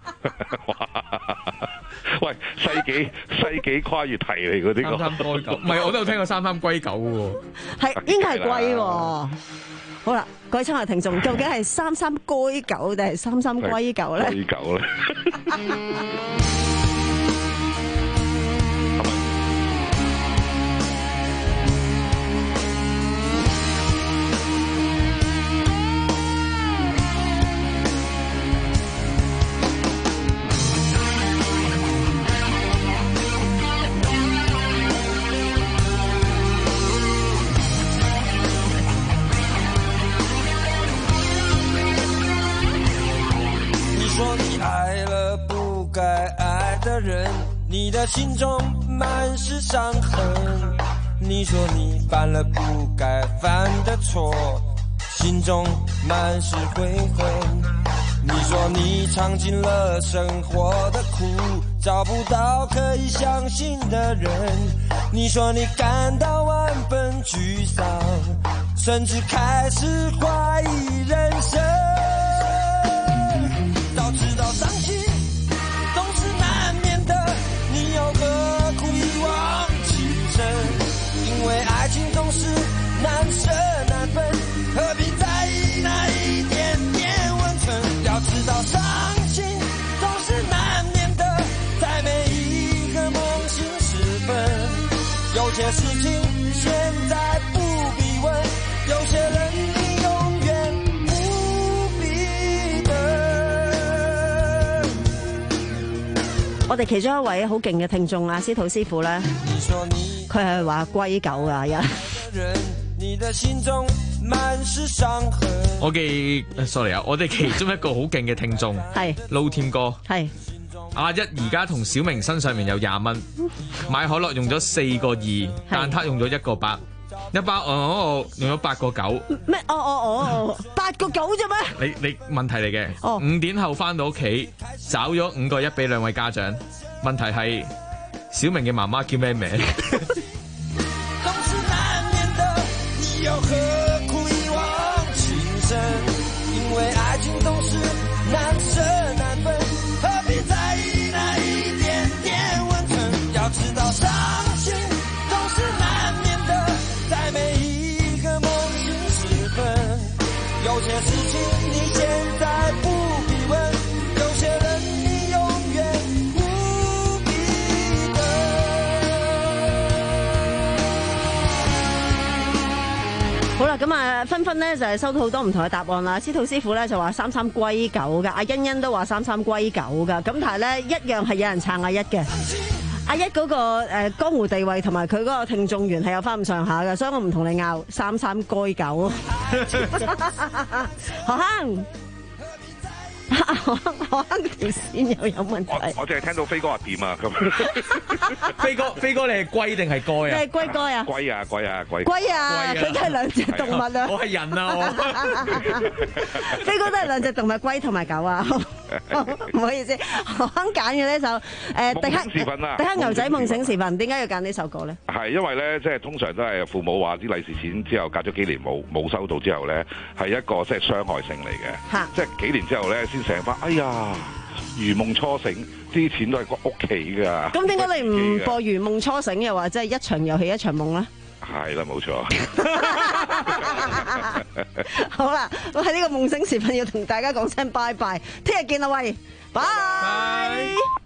喂，世紀世紀跨越題嚟嗰啲個， 三三該狗，唔係我都有聽過三三龜狗喎， 係應該係龜喎。好啦，各位親愛聽眾，究竟係三三該狗定係三三龜狗咧？ 龜狗咧？ 你的心中滿是傷痕，你說你犯了不該犯的錯，心中滿是悔恨。你說你嘗盡了生活的苦，找不到可以相信的人。你說你感到萬分沮喪，甚至開始懷疑人生。早知道傷心總是難免的，你又何苦一往情深？因為愛情總是難捨難分，何必在意那一點點溫存？要知道傷心總是難免的，在每一個夢醒時分。有些事情現在不必問，有些人你永遠不必等。 我哋其中一位好勁嘅聽眾啊，司徒師傅咧，佢係話龜狗噶一。 我嘅 sorry 啊，我哋其中一個好勁嘅聽眾係撈添哥， 係阿一而家同小明身上面有廿蚊，買可樂用咗四個二，蛋撻用咗一個八，一包哦用咗八個九。 咩？哦哦哦，八個九啫咩？ 你你問題嚟嘅。 哦， 五點後翻到屋企，找咗五個一俾兩位家長。問題係小明嘅媽媽叫咩名？ 又何苦一往情深？因為愛情總是難捨難分，何必在意那一點點溫存？要知道傷心總是難免的，在每一個夢醒時分。有些事情你現在不必問，有些人你永遠不必等。 好啦，咁啊，芬芬咧就係收到好多唔同嘅答案啦。司徒師傅咧就話三三歸九噶，阿欣欣都話三三歸九噶。咁但係咧一樣係有人撐阿一嘅。阿一嗰個誒江湖地位同埋佢嗰個聽眾緣係有翻咁上下嘅，所以我唔同你拗三三歸九。何坑。我我條線又有問題。 我我淨係聽到飛哥話掂啊咁。 飛哥飛哥，你係龜定係龜啊？ 你係龜哥啊？ 龜啊龜啊龜。 龜啊！佢都係兩隻動物啊！ 我係人啊！我飛哥都係兩隻動物，龜同埋狗啊！唔好意思，我肯揀嘅呢首誒迪克迪克牛仔夢醒時分，點解要揀呢首歌咧？ 係因為咧，即係通常都係父母話啲利是錢之後，隔咗幾年冇冇收到之後咧，係一個即係傷害性嚟嘅。即係幾年之後咧，先醒翻，哎呀，如夢初醒，啲錢都係屋企㗎。咁點解你唔播如夢初醒，又話即係一場遊戲一場夢咧？係啦，冇錯。 好啦，我喺呢個夢醒時分要同大家講聲拜拜，聽日見啦喂，拜。